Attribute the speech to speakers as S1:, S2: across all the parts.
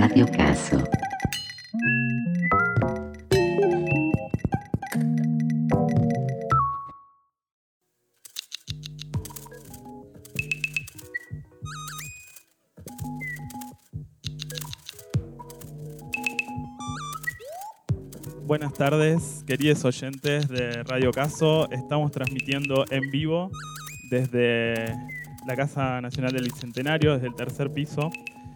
S1: Radio Caso.
S2: Buenas tardes, queridos oyentes de Radio Caso. Estamos transmitiendo en vivo desde la Casa Nacional del Bicentenario, desde el tercer piso.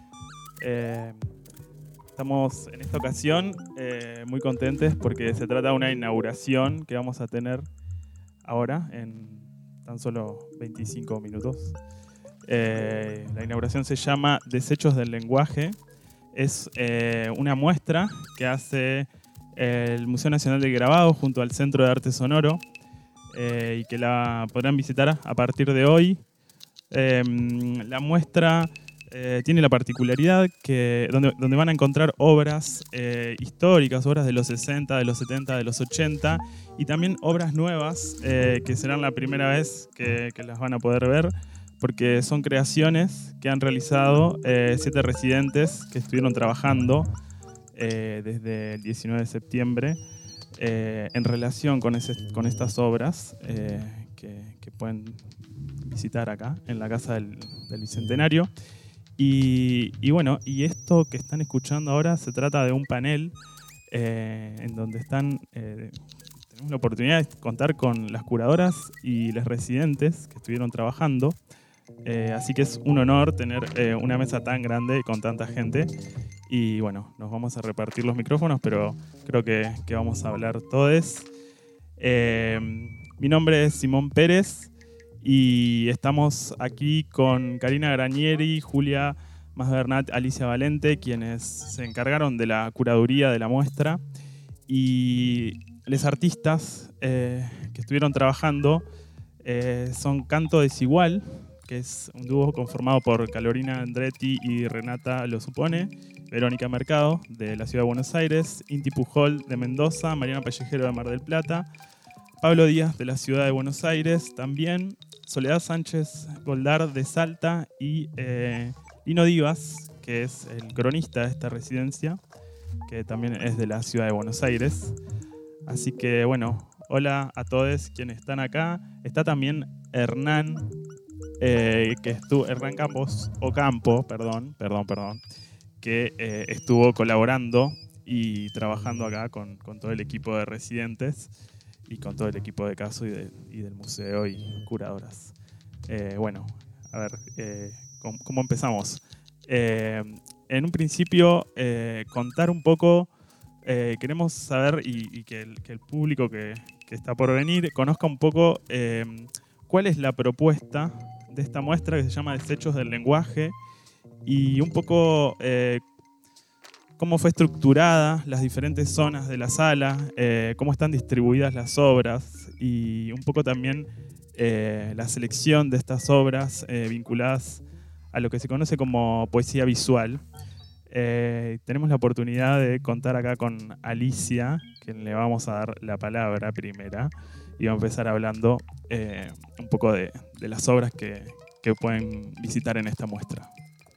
S2: Estamos en esta ocasión muy contentes porque se trata de una inauguración que vamos a tener ahora en tan solo 25 minutos. La inauguración se llama Desechos del Lenguaje. Es una muestra que hace el Museo Nacional del Grabado junto al Centro de Arte Sonoro y que la podrán visitar a partir de hoy. La muestra tiene la particularidad que donde van a encontrar obras históricas, obras de los 60, de los 70, de los 80 y también obras nuevas que serán la primera vez que las van a poder ver, porque son creaciones que han realizado 7 residentes que estuvieron trabajando desde el 19 de septiembre en relación con estas obras que pueden visitar acá en la Casa del Bicentenario. Y bueno, y esto que están escuchando ahora se trata de un panel en donde tenemos la oportunidad de contar con las curadoras y los residentes que estuvieron trabajando. Así que es un honor tener una mesa tan grande con tanta gente. Y bueno, nos vamos a repartir los micrófonos, pero creo que vamos a hablar todos. Mi nombre es Simón Pérez y estamos aquí con Karina Granieri, Julia Masbernat, Alicia Valente, quienes se encargaron de la curaduría de la muestra. Y los artistas que estuvieron trabajando son Canto Desigual, que es un dúo conformado por Carolina Andretti y Renata Lo Supone, Verónica Mercado, de la Ciudad de Buenos Aires, Inti Pujol, de Mendoza, Mariana Pellejero, de Mar del Plata, Pablo Díaz, de la Ciudad de Buenos Aires, también Soledad Sánchez Goldar, de Salta, y Lino Divas, que es el cronista de esta residencia, que también es de la Ciudad de Buenos Aires. Así que, bueno, hola a todos quienes están acá. Está también Hernán, Hernán Campos, que estuvo colaborando y trabajando acá con todo el equipo de residentes y con todo el equipo de Caso y del museo y curadoras. Bueno, a ver, ¿cómo empezamos? En un principio, contar un poco, queremos saber y que el público que está por venir conozca un poco cuál es la propuesta de esta muestra que se llama Desechos del Lenguaje y un poco cómo fue estructurada las diferentes zonas de la sala, cómo están distribuidas las obras y un poco también la selección de estas obras vinculadas a lo que se conoce como poesía visual. Tenemos la oportunidad de contar acá con Alicia, quien le vamos a dar la palabra primera, y va a empezar hablando un poco de las obras que pueden visitar en esta muestra.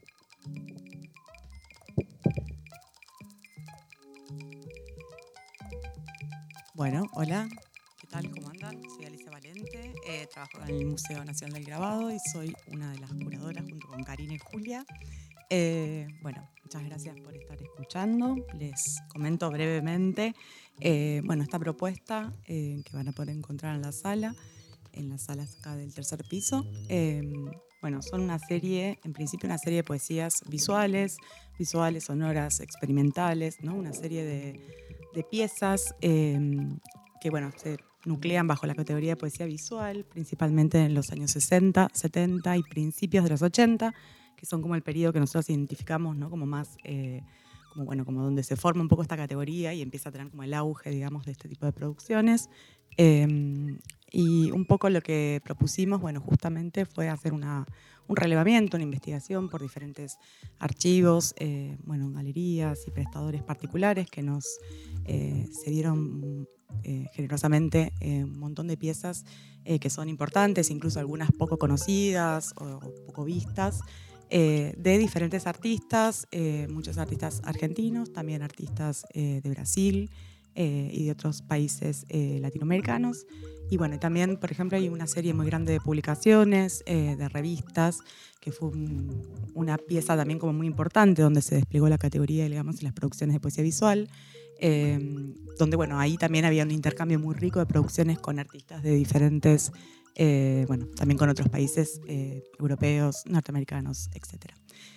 S3: Bueno, hola, ¿qué tal? ¿Cómo andan? Soy Alicia Valente, trabajo en el Museo Nacional del Grabado y soy una de las curadoras junto con Karina y Julia. Bueno, muchas gracias por estar escuchando. Les comento brevemente, esta propuesta que van a poder encontrar en las salas acá del tercer piso. Son una serie, en principio una serie de poesías visuales, sonoras, experimentales, ¿no? Una serie de piezas que se nuclean bajo la categoría de poesía visual, principalmente en los años 60, 70 y principios de los 80, que son como el periodo que nosotros identificamos, ¿no? Como más, como donde se forma un poco esta categoría y empieza a tener como el auge, digamos, de este tipo de producciones. Y un poco lo que propusimos, justamente fue hacer un relevamiento, una investigación por diferentes archivos, galerías y prestadores particulares que nos cedieron generosamente un montón de piezas que son importantes, incluso algunas poco conocidas o poco vistas, de diferentes artistas, muchos artistas argentinos, también artistas de Brasil y de otros países latinoamericanos. Y bueno, también, por ejemplo, hay una serie muy grande de publicaciones, de revistas, que fue una pieza también como muy importante, donde se desplegó la categoría, digamos, en las producciones de poesía visual, donde, bueno, ahí también había un intercambio muy rico de producciones con artistas de diferentes, bueno, también con otros países europeos, norteamericanos, etc.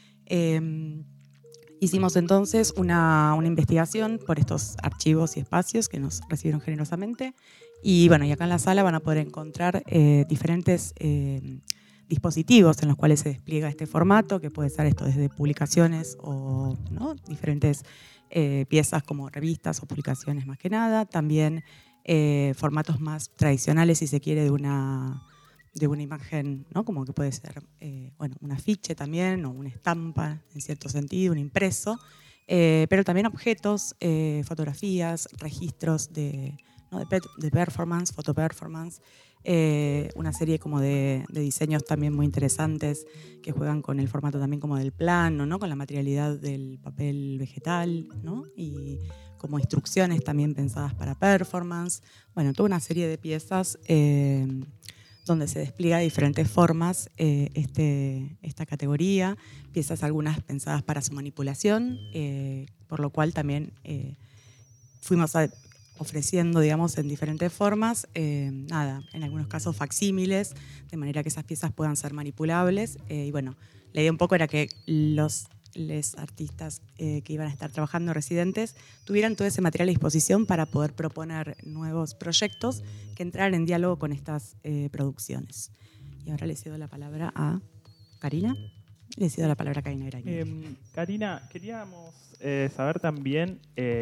S3: Hicimos entonces una investigación por estos archivos y espacios que nos recibieron generosamente. Y bueno, y acá en la sala van a poder encontrar diferentes dispositivos en los cuales se despliega este formato, que puede ser esto desde publicaciones o, ¿no?, diferentes piezas como revistas o publicaciones más que nada. También formatos más tradicionales, si se quiere, de una imagen, ¿no?, como que puede ser bueno, un afiche también, o una estampa en cierto sentido, un impreso, pero también objetos, fotografías, registros de performance, fotoperformance, una serie como de diseños también muy interesantes que juegan con el formato también como del plano, ¿no?, con la materialidad del papel vegetal, ¿no?, y como instrucciones también pensadas para performance. Bueno, toda una serie de piezas donde se despliega de diferentes formas esta categoría, piezas algunas pensadas para su manipulación, por lo cual también fuimos ofreciendo, digamos, en diferentes formas, en algunos casos facsímiles, de manera que esas piezas puedan ser manipulables. Y bueno, la idea un poco era que los artistas que iban a estar trabajando, residentes, tuvieran todo ese material a disposición para poder proponer nuevos proyectos que entraran en diálogo con estas producciones. Y ahora le cedo la palabra a Karina. Le cedo la palabra a Karina Graña.
S2: Karina, queríamos saber también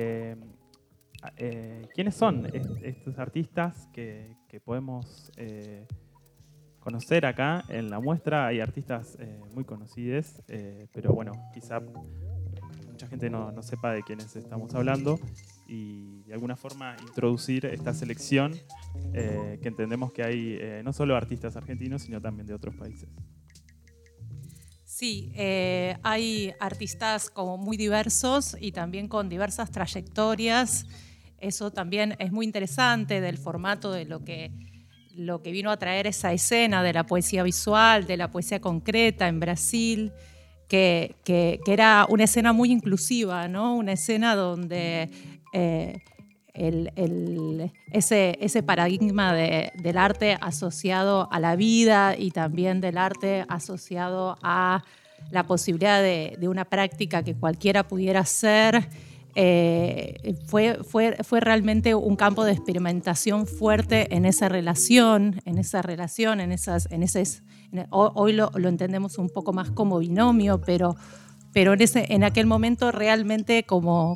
S2: quiénes son estos artistas que podemos conocer acá en la muestra. Hay artistas muy conocidos, pero bueno, quizá mucha gente no sepa de quiénes estamos hablando, y de alguna forma introducir esta selección que entendemos que hay no solo artistas argentinos, sino también de otros países.
S1: Sí, hay artistas como muy diversos y también con diversas trayectorias. Eso también es muy interesante del formato de lo que vino a traer esa escena de la poesía visual, de la poesía concreta en Brasil, que era una escena muy inclusiva, ¿no? Una escena donde ese paradigma del arte asociado a la vida y también del arte asociado a la posibilidad de una práctica que cualquiera pudiera hacer, fue realmente un campo de experimentación fuerte en esa relación, hoy lo entendemos un poco más como binomio, pero en aquel momento realmente como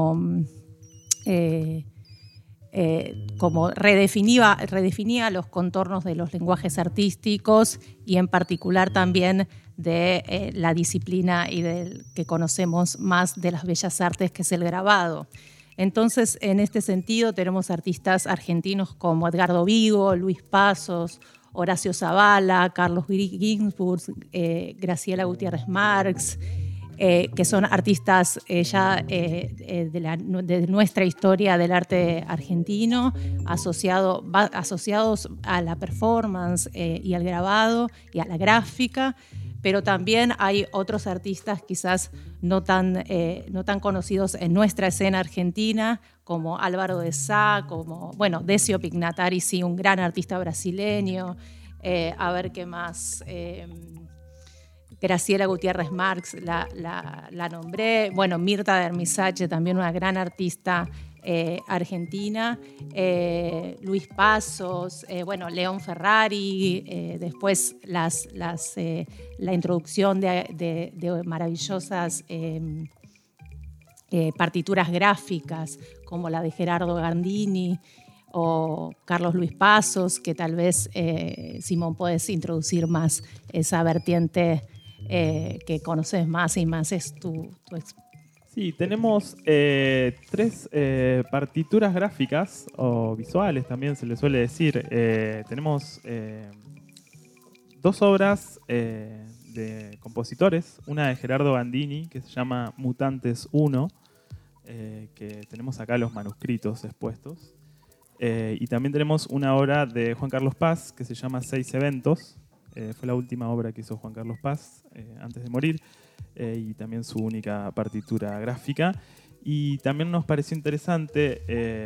S1: redefinía los contornos de los lenguajes artísticos y en particular también de la disciplina y que conocemos más de las bellas artes, que es el grabado. Entonces, en este sentido, tenemos artistas argentinos como Edgardo Vigo, Luis Pasos, Horacio Zavala, Carlos Ginsburg, Graciela Gutiérrez Marx, que son artistas ya de nuestra historia del arte argentino, asociados a la performance y al grabado y a la gráfica, pero también hay otros artistas quizás no tan conocidos en nuestra escena argentina, como Álvaro de Sá, como, bueno, Decio Pignatari, sí, un gran artista brasileño, a ver qué más... Graciela Gutiérrez Marx la nombré, bueno, Mirta de Ermisache, también una gran artista argentina, Luis Pasos, bueno, León Ferrari, después la introducción de maravillosas partituras gráficas como la de Gerardo Gandini o Carlos Luis Pasos, que tal vez, Simón, podés introducir más esa vertiente que conoces más y más es tu
S2: Sí, tenemos 3 partituras gráficas o visuales, también se le suele decir. Tenemos 2 2 obras de compositores, una de Gerardo Bandini que se llama Mutantes 1, que tenemos acá los manuscritos expuestos, y también tenemos una obra de Juan Carlos Paz que se llama 6 eventos, fue la última obra que hizo Juan Carlos Paz antes de morir, y también su única partitura gráfica. Y también nos pareció interesante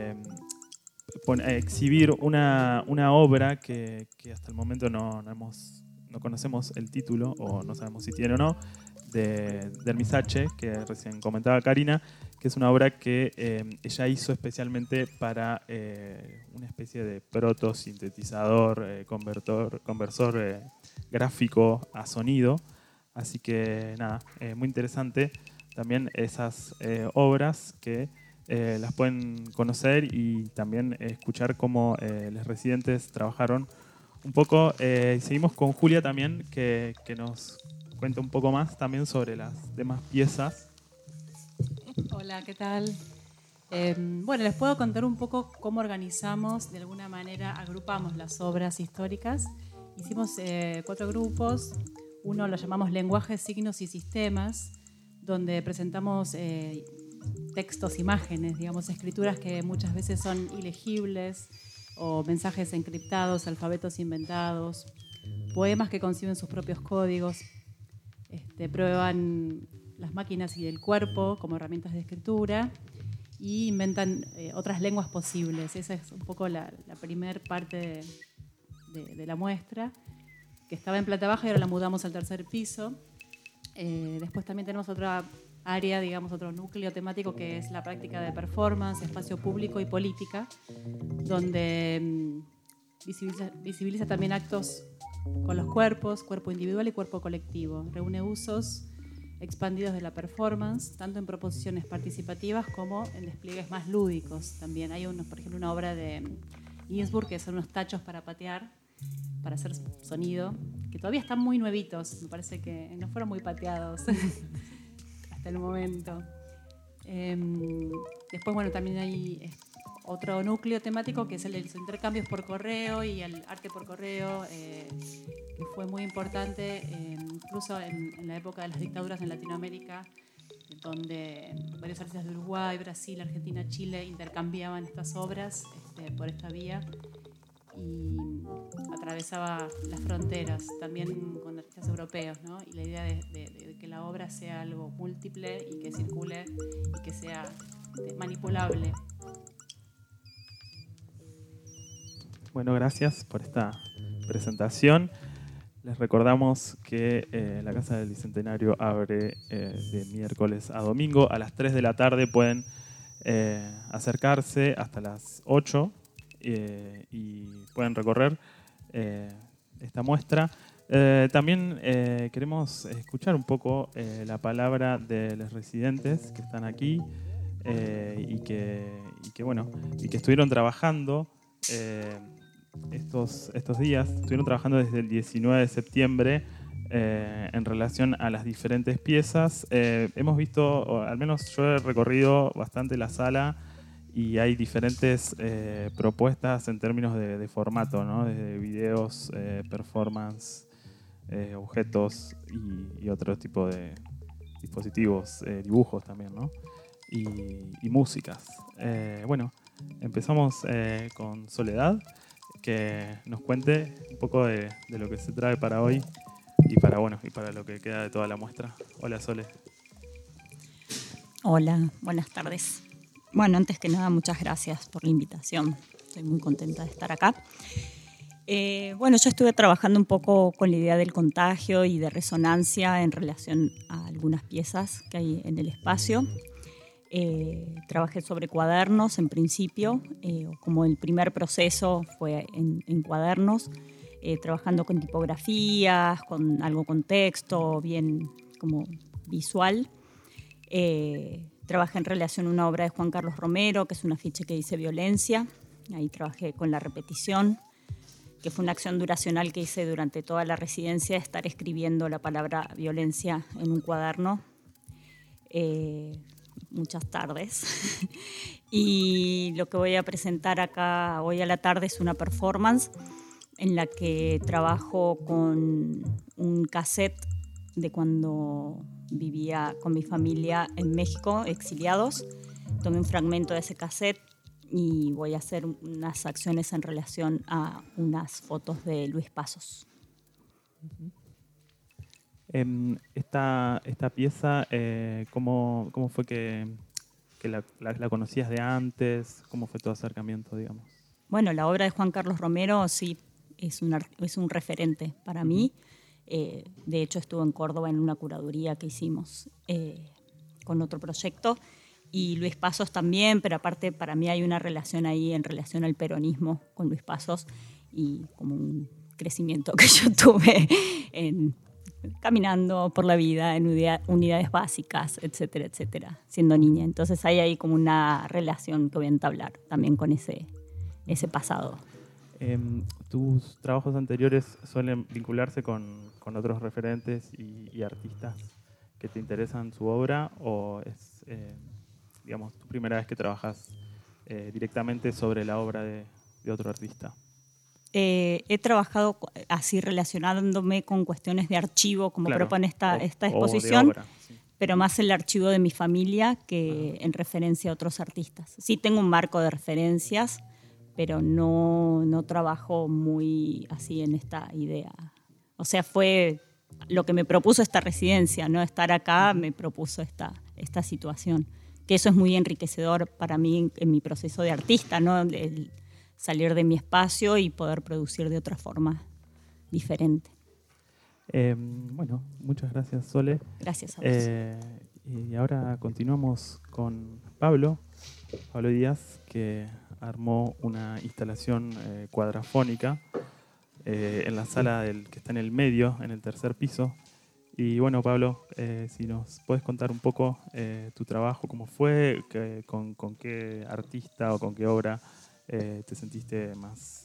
S2: exhibir una obra que hasta el momento no conocemos el título, o no sabemos si tiene o no, de Dermisache, que recién comentaba Karina, que es una obra que ella hizo especialmente para una especie de proto-sintetizador, conversor gráfico a sonido. Así que nada, muy interesante también esas obras que las pueden conocer y también escuchar cómo los residentes trabajaron un poco. Seguimos con Julia también, que nos cuenta un poco más también sobre las demás piezas.
S4: Hola, ¿qué tal? Bueno, les puedo contar un poco cómo organizamos, de alguna manera agrupamos las obras históricas. Hicimos 4 grupos. Uno lo llamamos lenguajes, signos y sistemas, donde presentamos textos, imágenes, digamos, escrituras que muchas veces son ilegibles, o mensajes encriptados, alfabetos inventados, poemas que conciben sus propios códigos, prueban las máquinas y el cuerpo como herramientas de escritura y inventan otras lenguas posibles. Esa es un poco la primer parte de la muestra, que estaba en planta baja y ahora la mudamos al 3er piso. Después también tenemos otra área, digamos, otro núcleo temático que es la práctica de performance, espacio público y política, donde visibiliza también actos con los cuerpos, cuerpo individual y cuerpo colectivo. Reúne usos expandidos de la performance, tanto en proposiciones participativas como en despliegues más lúdicos. También hay por ejemplo, una obra de Ginsburg que son unos tachos para patear, para hacer sonido, que todavía están muy nuevitos, me parece que no fueron muy pateados hasta el momento. Después, bueno, también hay otro núcleo temático que es el de los intercambios por correo y el arte por correo, que fue muy importante incluso en la época de las dictaduras en Latinoamérica, donde varios artistas de Uruguay, Brasil, Argentina, Chile intercambiaban estas obras por esta vía y atravesaba las fronteras también con artistas europeos, ¿no? Y la idea de que la obra sea algo múltiple y que circule y que sea manipulable.
S2: Bueno, gracias por esta presentación. Les recordamos que la Casa del Bicentenario abre de miércoles a domingo. A las 3 de la tarde pueden acercarse hasta las 8 y pueden recorrer esta muestra. También queremos escuchar un poco la palabra de los residentes que están aquí y que estuvieron trabajando estos días. Estuvieron trabajando desde el 19 de septiembre en relación a las diferentes piezas. Hemos visto, o al menos yo he recorrido bastante la sala, y hay diferentes propuestas en términos de formato, ¿no? Desde videos, performance, objetos y otro tipo de dispositivos, dibujos también, ¿no? Y músicas. Bueno, empezamos con Soledad, que nos cuente un poco de lo que se trae para hoy y para lo que queda de toda la muestra. Hola, Sole.
S5: Hola, buenas tardes. Bueno, antes que nada, muchas gracias por la invitación. Estoy muy contenta de estar acá. Yo estuve trabajando un poco con la idea del contagio y de resonancia en relación a algunas piezas que hay en el espacio. Trabajé sobre cuadernos en principio, como el primer proceso fue en cuadernos, trabajando con tipografías, con algo con texto, bien como visual. Trabajé en relación a una obra de Juan Carlos Romero, que es un afiche que dice violencia. Ahí trabajé con la repetición, que fue una acción duracional que hice durante toda la residencia, de estar escribiendo la palabra violencia en un cuaderno. Muchas tardes. Y lo que voy a presentar acá hoy a la tarde es una performance en la que trabajo con un cassette de cuando vivía con mi familia en México, exiliados. Tomé un fragmento de ese cassette y voy a hacer unas acciones en relación a unas fotos de Luis Pasos.
S2: Esta pieza, ¿cómo fue que la conocías de antes? ¿Cómo fue tu acercamiento, digamos?
S5: Bueno, la obra de Juan Carlos Romero sí es un referente para mí. De hecho, estuve en Córdoba en una curaduría que hicimos con otro proyecto. Y Luis Pasos también, pero aparte para mí hay una relación ahí en relación al peronismo con Luis Pasos y como un crecimiento que yo tuve caminando por la vida en unidades básicas, etcétera, etcétera, siendo niña. Entonces hay ahí como una relación que voy a entablar también con ese pasado.
S2: ¿Tus trabajos anteriores suelen vincularse con otros referentes y artistas que te interesan su obra o es, digamos, tu primera vez que trabajas directamente sobre la obra de otro artista?
S5: He trabajado así relacionándome con cuestiones de archivo, como
S2: claro,
S5: propone esta exposición,
S2: o de obra, sí.
S5: Pero más el archivo de mi familia que en referencia a otros artistas. Sí tengo un marco de referencias, pero no trabajo muy así en esta idea. O sea, fue lo que me propuso esta residencia, ¿no? Estar acá me propuso esta situación, que eso es muy enriquecedor para mí en mi proceso de artista, ¿no? El salir de mi espacio y poder producir de otra forma diferente.
S2: Bueno, muchas gracias, Sole.
S5: Gracias a vos.
S2: Y ahora continuamos con Pablo Díaz, que armó una instalación cuadrafónica en la sala que está en el medio, en el tercer piso. Y bueno, Pablo, si nos puedes contar un poco tu trabajo, cómo fue, con qué artista o con qué obra te sentiste más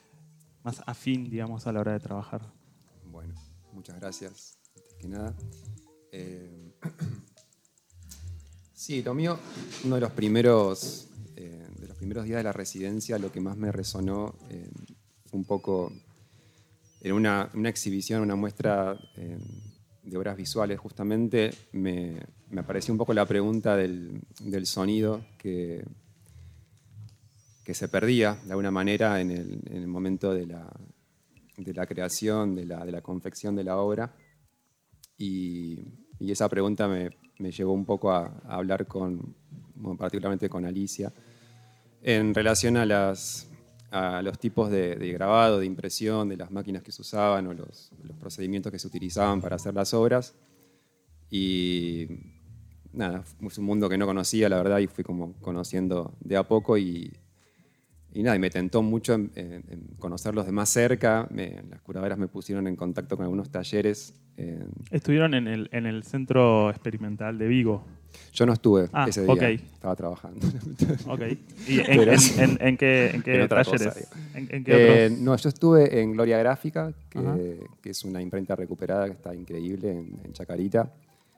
S2: afín, digamos, a la hora de trabajar.
S6: Bueno, muchas gracias, antes que nada. Sí, lo mío, uno de los primeros días de la residencia, lo que más me resonó un poco en una exhibición, una muestra de obras visuales, justamente me apareció un poco la pregunta del sonido que se perdía de alguna manera en el momento de la creación, de la confección de la obra. Y esa pregunta me llevó un poco a hablar particularmente con Alicia, en relación a los tipos de grabado, de impresión, de las máquinas que se usaban o los procedimientos que se utilizaban para hacer las obras. Y nada, es un mundo que no conocía, la verdad, y fui como conociendo de a poco y me tentó mucho en conocerlos de más cerca. Las curadoras me pusieron en contacto con algunos talleres.
S2: Estuvieron en el Centro Experimental de Vigo.
S6: Yo no estuve ese día,
S2: okay.
S6: Estaba trabajando.
S2: Okay. ¿Y en qué talleres? ¿En qué otros?
S6: No, yo estuve en Gloria Gráfica, que es una imprenta recuperada que está increíble en Chacarita.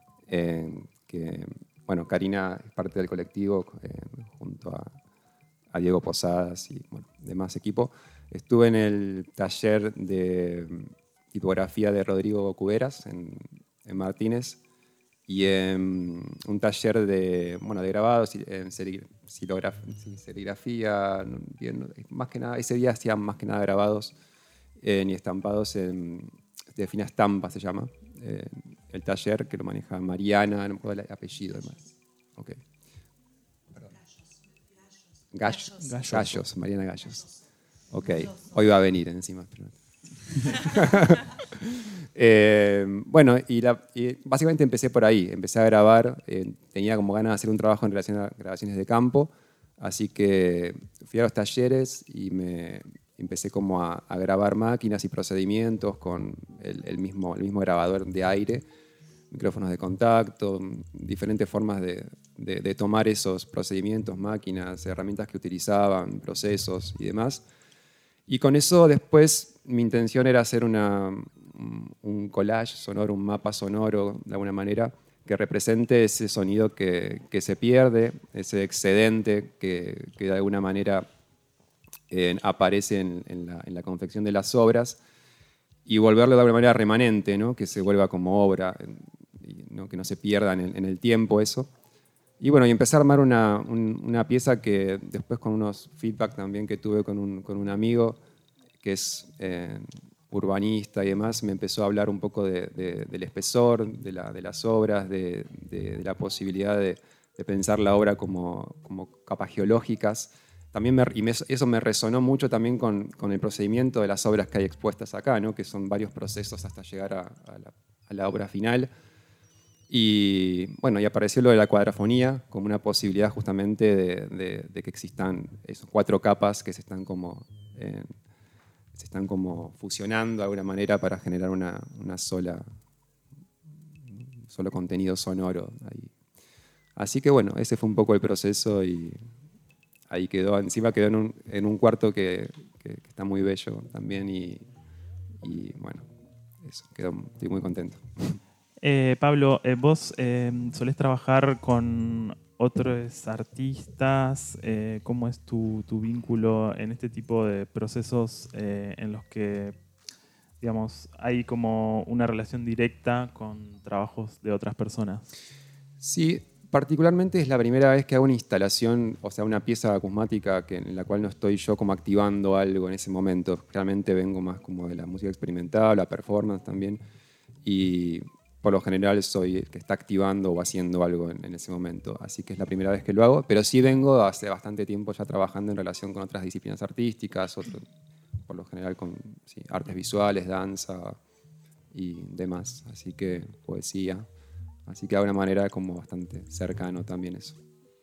S6: Bueno, Karina es parte del colectivo junto a Diego Posadas y demás equipo. Estuve en el taller de tipografía de Rodrigo Cuberas en Martínez y en un taller de grabados, en serigrafía, más que nada, ese día hacían más que nada grabados y estampados de fina estampa se llama, el taller que lo maneja Mariana, no me acuerdo el apellido además. Okay. Gallos, Mariana Gallos. Ok, hoy va a venir encima. Bueno, y básicamente empecé por ahí, empecé a grabar, tenía como ganas de hacer un trabajo en relación a grabaciones de campo, así que fui a los talleres y me empecé como a grabar máquinas y procedimientos con el mismo grabador de aire, micrófonos de contacto, diferentes formas de tomar esos procedimientos, máquinas, herramientas que utilizaban, procesos y demás. Y con eso después mi intención era hacer un collage sonoro, un mapa sonoro de alguna manera que represente ese sonido que se pierde, ese excedente que de alguna manera aparece en la confección de las obras y volverlo de alguna manera remanente, ¿no? Que se vuelva como obra, ¿no? Que no se pierda en el tiempo eso. Y bueno, y empecé a armar una pieza que después, con unos feedback también que tuve con un amigo que es urbanista y demás, me empezó a hablar un poco del espesor, de las obras, de la posibilidad de pensar la obra como capas geológicas. También eso me resonó mucho también con el procedimiento de las obras que hay expuestas acá, ¿no? Que son varios procesos hasta llegar a la obra final. Y bueno, y apareció lo de la cuadrafonía como una posibilidad justamente de que existan esos 4 capas que se están como fusionando de alguna manera para generar un solo contenido sonoro ahí. Así que bueno, ese fue un poco el proceso y ahí quedó. Encima quedó en un cuarto que está muy bello también y bueno, eso, estoy muy contento.
S2: Pablo, vos solés trabajar con otros artistas. ¿Cómo es tu vínculo en este tipo de procesos en los que, digamos, hay como una relación directa con trabajos de otras personas?
S6: Sí, particularmente es la primera vez que hago una instalación, o sea, una pieza acusmática en la cual no estoy yo como activando algo en ese momento. Realmente vengo más como de la música experimental, la performance también, y por lo general soy el que está activando o haciendo algo en ese momento. Así que es la primera vez que lo hago, pero sí vengo hace bastante tiempo ya trabajando en relación con otras disciplinas artísticas, por lo general con artes visuales, danza y demás. Así que poesía. Así que de alguna manera como bastante cercano también eso.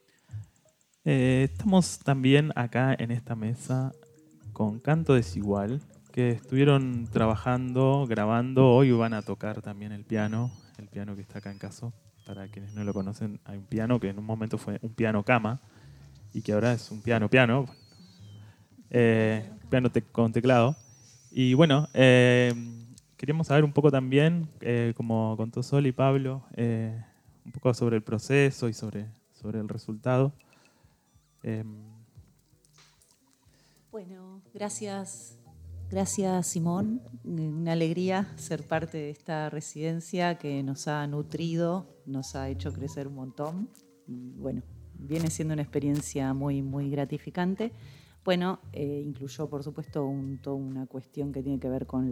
S2: Estamos también acá en esta mesa con Canto Desigual, que estuvieron trabajando, grabando. Hoy van a tocar también el piano que está acá en Caso. Para quienes no lo conocen, hay un piano que en un momento fue un piano cama y que ahora es un piano, piano con teclado. Y bueno, queríamos saber un poco también, como contó Sol y Pablo, un poco sobre el proceso y sobre el resultado.
S7: Bueno, gracias Simón. Una alegría ser parte de esta residencia que nos ha nutrido, nos ha hecho crecer un montón. Y bueno, viene siendo una experiencia muy, muy gratificante. Bueno, incluyó por supuesto toda una cuestión que tiene que ver con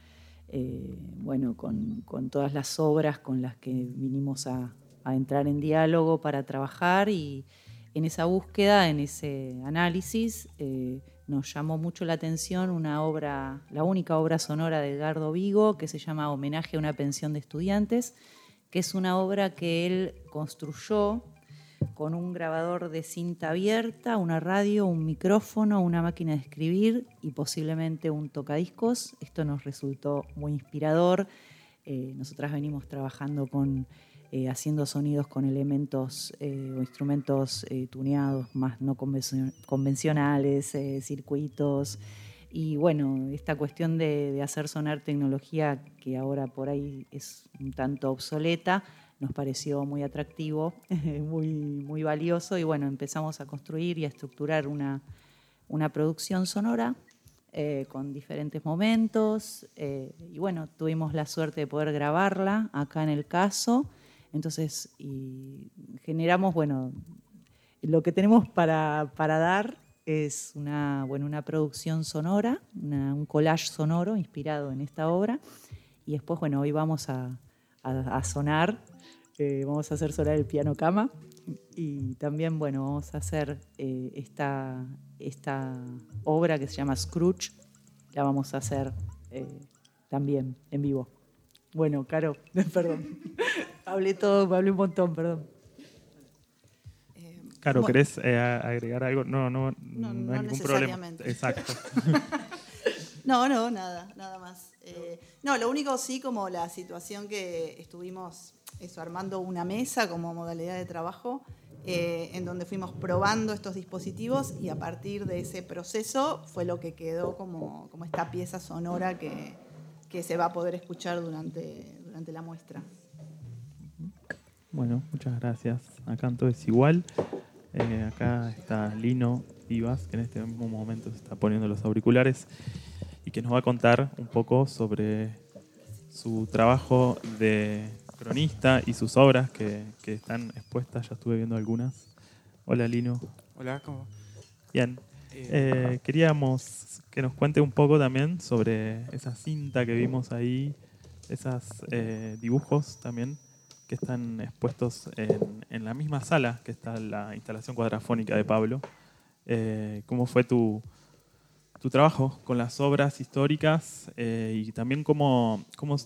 S7: con todas las obras con las que vinimos a entrar en diálogo para trabajar, y en esa búsqueda, en ese análisis, nos llamó mucho la atención la única obra sonora de Edgardo Vigo, que se llama Homenaje a una pensión de estudiantes, que es una obra que él construyó con un grabador de cinta abierta, una radio, un micrófono, una máquina de escribir y posiblemente un tocadiscos. Esto nos resultó muy inspirador. Nosotras venimos trabajando haciendo sonidos con elementos o instrumentos tuneados, más no convencionales, circuitos. Y bueno, esta cuestión de hacer sonar tecnología que ahora por ahí es un tanto obsoleta, nos pareció muy atractivo, muy, muy valioso, y bueno, empezamos a construir y a estructurar una producción sonora con diferentes momentos, y bueno, tuvimos la suerte de poder grabarla acá en el Caso. Entonces, y generamos, bueno, lo que tenemos para dar es una producción sonora, un collage sonoro inspirado en esta obra, y después, bueno, hoy vamos a sonar. Vamos a hacer sonar el piano cama, y también, bueno, vamos a hacer esta obra que se llama Scrooge, la vamos a hacer también en vivo. Bueno, Caro, perdón, hablé un montón, perdón.
S2: Caro, ¿querés agregar algo? No hay ningún problema.
S8: Necesariamente.
S2: Exacto.
S8: No, nada más. No, lo único sí, como la situación que estuvimos armando una mesa como modalidad de trabajo, en donde fuimos probando estos dispositivos, y a partir de ese proceso fue lo que quedó como esta pieza sonora que se va a poder escuchar durante la muestra.
S2: Bueno, muchas gracias. A Canto Desigual. Acá está Lino Divas, que en este mismo momento se está poniendo los auriculares y que nos va a contar un poco sobre su trabajo de cronista y sus obras que están expuestas. Ya estuve viendo algunas. Hola, Lino.
S9: Hola, ¿cómo?
S2: Bien. Queríamos que nos cuente un poco también sobre esa cinta que vimos ahí, esos dibujos también que están expuestos en la misma sala que está la instalación cuadrafónica de Pablo. ¿Cómo fue tu trabajo con las obras históricas y también cómo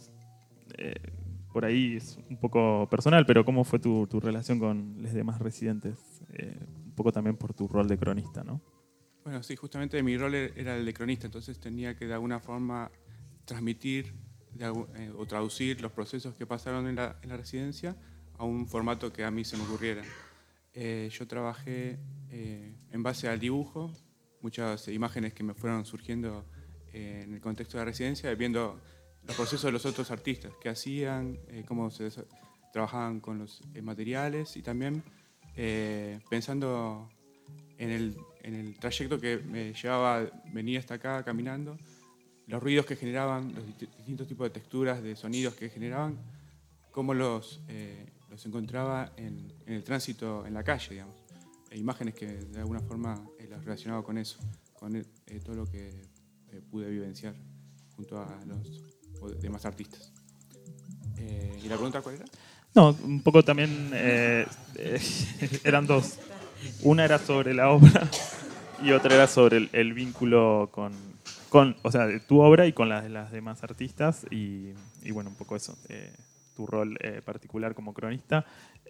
S2: por ahí es un poco personal, pero cómo fue tu relación con los demás residentes? Un poco también por tu rol de cronista, ¿no?
S9: Bueno, sí, justamente mi rol era el de cronista, entonces tenía que de alguna forma transmitir o traducir los procesos que pasaron en la residencia a un formato que a mí se me ocurriera. Yo trabajé en base al dibujo, muchas imágenes que me fueron surgiendo en el contexto de la residencia, viendo los procesos de los otros artistas, qué hacían, cómo se trabajaban con los materiales y también pensando en el trayecto que me llevaba venir hasta acá caminando, los ruidos que generaban, los distintos tipos de texturas, de sonidos que generaban, cómo los encontraba en el tránsito en la calle, digamos. Imágenes que de alguna forma las relacionaba con eso, con todo lo que pude vivenciar junto a los demás artistas. ¿Y la pregunta cuál era?
S2: No, un poco también eran dos. Una era sobre la obra y otra era sobre el vínculo con, o sea, de tu obra y con las de las demás artistas y bueno, un poco eso, tu rol particular como cronista.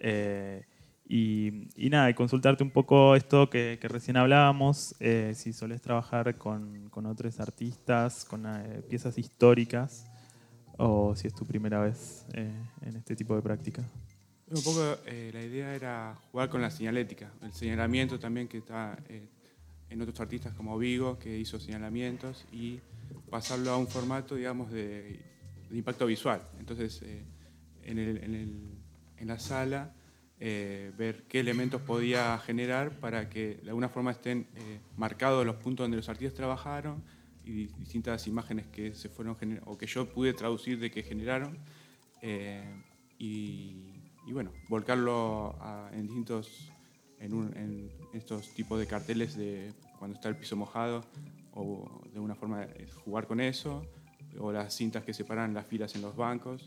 S2: Y nada, y consultarte un poco esto que recién hablábamos, si solés trabajar con otros artistas, con piezas históricas, o si es tu primera vez en este tipo de práctica.
S9: Un poco la idea era jugar con la señalética, el señalamiento también que está en otros artistas como Vigo, que hizo señalamientos, y pasarlo a un formato, digamos, de impacto visual. Entonces, en la sala, ver qué elementos podía generar para que de alguna forma estén marcados los puntos donde los artistas trabajaron y distintas imágenes que se fueron o que yo pude traducir de que generaron y bueno, volcarlo en estos tipos de carteles de cuando está el piso mojado o de alguna forma jugar con eso o las cintas que separan las filas en los bancos,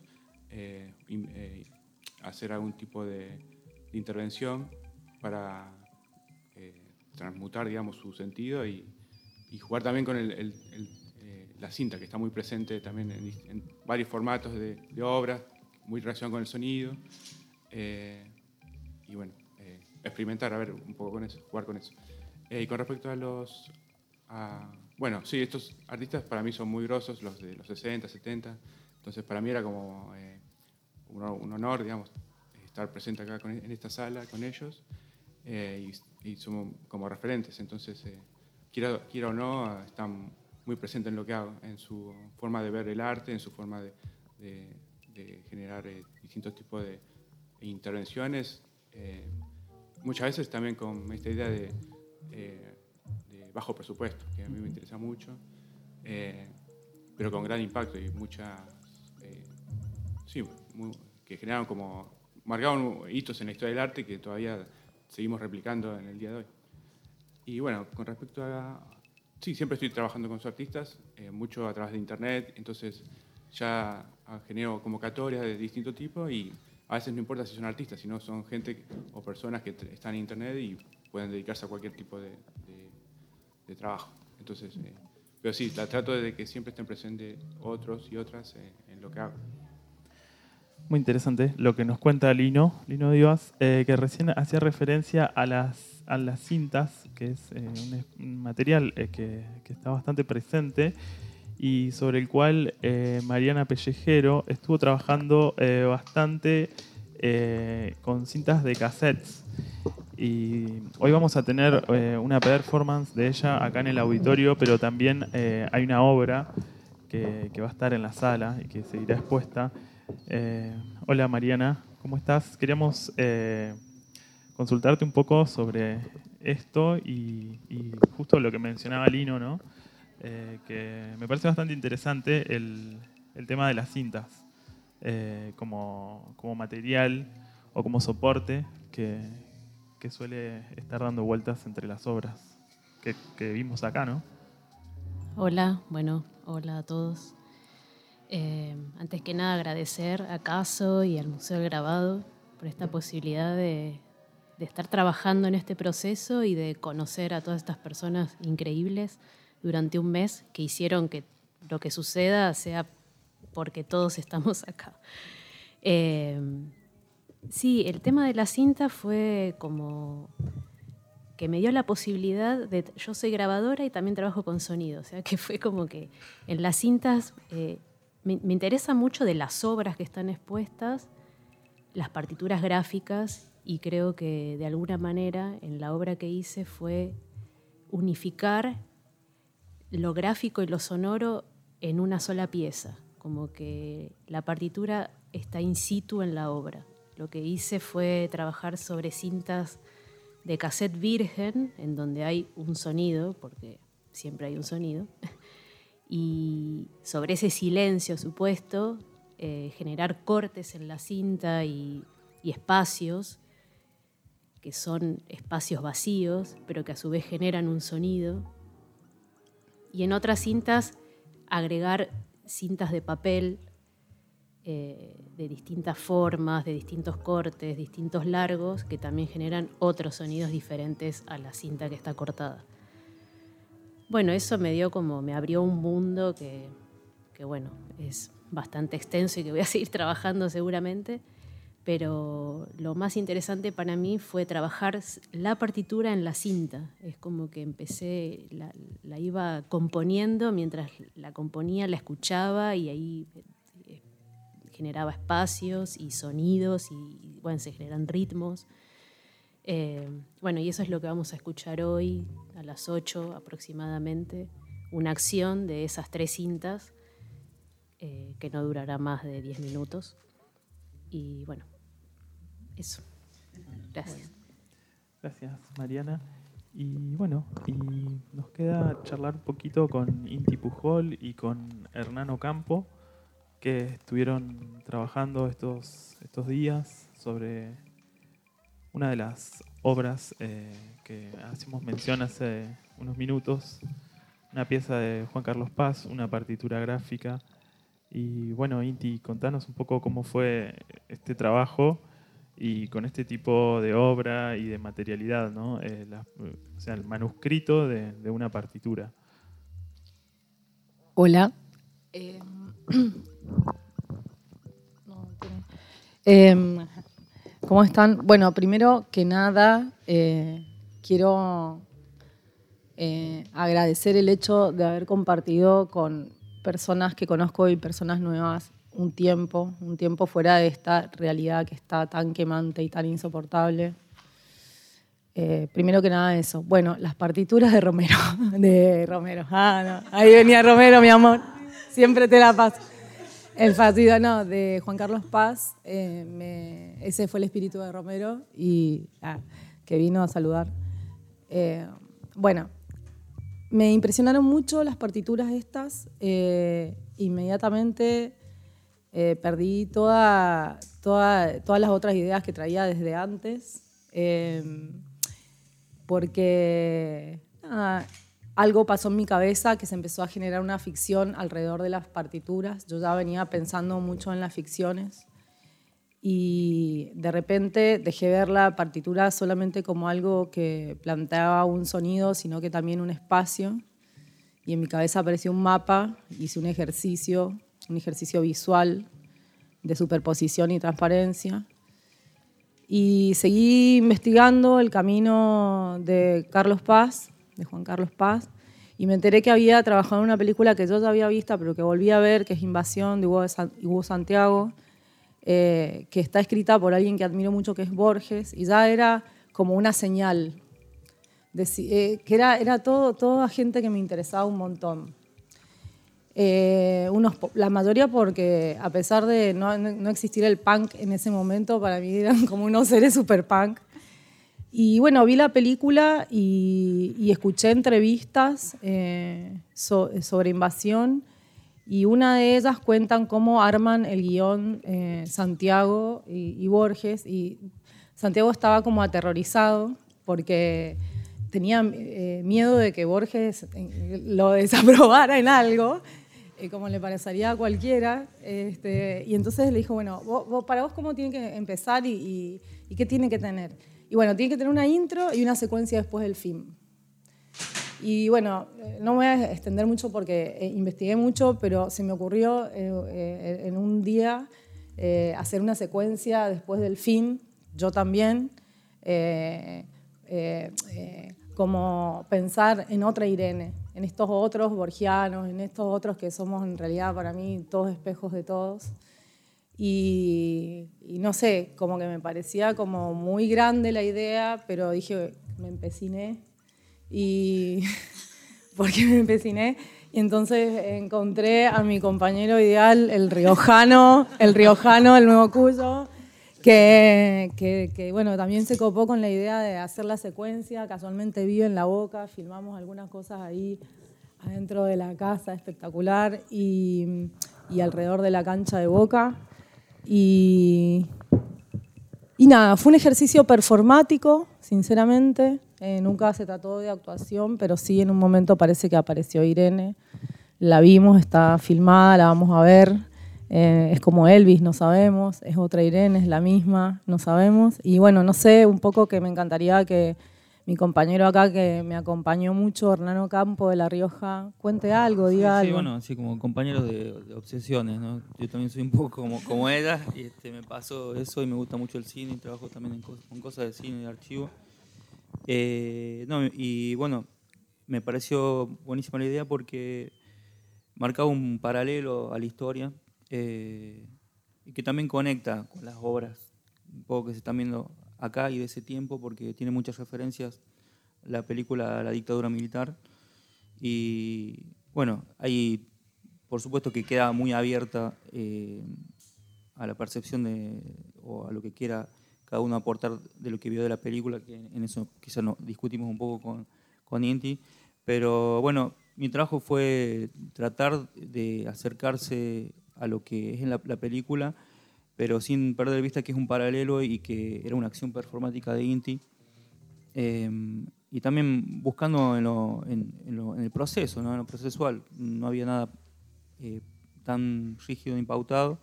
S9: hacer algún tipo de intervención para transmutar, digamos, su sentido y jugar también con la cinta, que está muy presente también en varios formatos de obras, muy relacionado con el sonido. Y bueno, experimentar, a ver, un poco con eso, jugar con eso. Y con respecto bueno, sí, estos artistas para mí son muy grosos, los de los 60, 70, entonces para mí era como un honor, digamos, estar presente acá en esta sala con ellos y somos como referentes, entonces quiera o no, están muy presentes en lo que hago, en su forma de ver el arte, en su forma de generar distintos tipos de intervenciones, muchas veces también con esta idea de bajo presupuesto, que a mí me interesa mucho, pero con gran impacto y que generaron como, marcaron hitos en la historia del arte que todavía seguimos replicando en el día de hoy. Y bueno, con respecto sí, siempre estoy trabajando con sus artistas, mucho a través de internet, entonces ya genero convocatorias de distinto tipo y a veces no importa si son artistas, sino son gente o personas que están en internet y pueden dedicarse a cualquier tipo de trabajo. Entonces, pero sí, trato de que siempre estén presentes otros y otras en lo que hago.
S2: Muy interesante lo que nos cuenta Lino Divas, que recién hacía referencia a las cintas, que es un material que está bastante presente y sobre el cual Mariana Pellejero estuvo trabajando bastante con cintas de cassettes. Y hoy vamos a tener una performance de ella acá en el auditorio, pero también hay una obra que va a estar en la sala y que seguirá expuesta. Hola Mariana, ¿cómo estás? Queríamos consultarte un poco sobre esto y justo lo que mencionaba Lino, ¿no? Que me parece bastante interesante el tema de las cintas como material o como soporte que suele estar dando vueltas entre las obras que vimos acá, ¿no?
S10: Hola, bueno, hola a todos. Antes que nada agradecer a Caso y al Museo del Grabado por esta posibilidad de estar trabajando en este proceso y de conocer a todas estas personas increíbles durante un mes que hicieron que lo que suceda sea porque todos estamos acá. Sí, el tema de la cinta fue como que me dio la posibilidad de... Yo soy grabadora y también trabajo con sonido, o sea que fue como que en las cintas me interesa mucho de las obras que están expuestas, las partituras gráficas, y creo que de alguna manera en la obra que hice fue unificar lo gráfico y lo sonoro en una sola pieza, como que la partitura está in situ en la obra. Lo que hice fue trabajar sobre cintas de cassette virgen, en donde hay un sonido, porque siempre hay un sonido, y sobre ese silencio supuesto, generar cortes en la cinta y espacios, que son espacios vacíos, pero que a su vez generan un sonido. Y en otras cintas, agregar cintas de papel de distintas formas, de distintos cortes, distintos largos, que también generan otros sonidos diferentes a la cinta que está cortada. Bueno, eso me abrió un mundo que bueno, es bastante extenso y que voy a seguir trabajando seguramente, pero lo más interesante para mí fue trabajar la partitura en la cinta. Es como que empecé, la iba componiendo, mientras la componía la escuchaba y ahí generaba espacios y sonidos y bueno, se generan ritmos. Bueno, y eso es lo que vamos a escuchar hoy a las 8 aproximadamente, una acción de esas 3 cintas que no durará más de 10 minutos. Y bueno, eso. Gracias.
S2: Gracias, Mariana. Y bueno, y nos queda charlar un poquito con Inti Pujol y con Hernán Ocampo, que estuvieron trabajando estos días sobre una de las obras que hacemos mención hace unos minutos, una pieza de Juan Carlos Paz, una partitura gráfica. Y bueno, Inti, contanos un poco cómo fue este trabajo y con este tipo de obra y de materialidad, ¿no? O sea, el manuscrito de una partitura.
S11: Hola. ¿Cómo están? Bueno, primero que nada, quiero agradecer el hecho de haber compartido con personas que conozco y personas nuevas un tiempo fuera de esta realidad que está tan quemante y tan insoportable. Primero que nada eso. Bueno, las partituras de Romero. No. Ahí venía Romero, mi amor. Siempre te la paso. El fastidio, no, de Juan Carlos Paz. Ese fue el espíritu de Romero y que vino a saludar. Bueno, me impresionaron mucho las partituras estas. Inmediatamente perdí todas las otras ideas que traía desde antes. Porque algo pasó en mi cabeza que se empezó a generar una ficción alrededor de las partituras. Yo ya venía pensando mucho en las ficciones y de repente dejé ver la partitura solamente como algo que planteaba un sonido, sino que también un espacio. Y en mi cabeza apareció un mapa, hice un ejercicio visual de superposición y transparencia. Y seguí investigando el camino de Carlos Paz, de Juan Carlos Paz, y me enteré que había trabajado en una película que yo ya había visto, pero que volví a ver, que es Invasión, de Hugo Santiago, que está escrita por alguien que admiro mucho, que es Borges, y ya era como una señal, que era toda gente que me interesaba un montón. La mayoría porque a pesar de no existir el punk en ese momento, para mí eran como unos seres super punk. Y bueno, vi la película y escuché entrevistas sobre invasión, y una de ellas cuentan cómo arman el guión Santiago y Borges, y Santiago estaba como aterrorizado porque tenía miedo de que Borges lo desaprobara en algo, como le parecería a cualquiera. Y entonces le dijo, bueno, para vos cómo tiene que empezar y qué tiene que tener. Y bueno, tiene que tener una intro y una secuencia después del film. Y bueno, no me voy a extender mucho porque investigué mucho, pero se me ocurrió en un día hacer una secuencia después del film, yo también, como pensar en otra Irene, en estos otros borgianos, en estos otros que somos en realidad para mí todos espejos de todos. Y no sé, como que me parecía como muy grande la idea, pero dije, me empeciné. Porque me empeciné, y entonces encontré a mi compañero ideal, el riojano, el nuevo Cuyo, que bueno, también se copó con la idea de hacer la secuencia. Casualmente vive en La Boca, filmamos algunas cosas ahí adentro de la casa, espectacular, y alrededor de la cancha de Boca. Y nada, fue un ejercicio performático, sinceramente. Nunca se trató de actuación, pero sí en un momento parece que apareció Irene. La vimos, está filmada, la vamos a ver. Es como Elvis, no sabemos. Es otra Irene, es la misma, no sabemos. Y bueno, no sé, un poco que me encantaría que mi compañero acá, que me acompañó mucho, Hernán Campo de La Rioja, cuente algo, diga algo.
S12: Sí, bueno, sí, como compañeros de obsesiones, ¿no? Yo también soy un poco como ella, y me pasó eso, y me gusta mucho el cine, y trabajo también con cosas de cine y de archivo. Y bueno, me pareció buenísima la idea porque marcaba un paralelo a la historia, y que también conecta con las obras un poco que se están viendo acá y de ese tiempo, porque tiene muchas referencias la película La dictadura militar. Y bueno, ahí por supuesto que queda muy abierta a la percepción o a lo que quiera cada uno aportar de lo que vio de la película, que en eso quizás nos discutimos un poco con Inti. Pero bueno, mi trabajo fue tratar de acercarse a lo que es en la película, pero sin perder de vista que es un paralelo y que era una acción performática de Inti. Y también buscando en el proceso, ¿no? En lo procesual. No había nada tan rígido e impautado,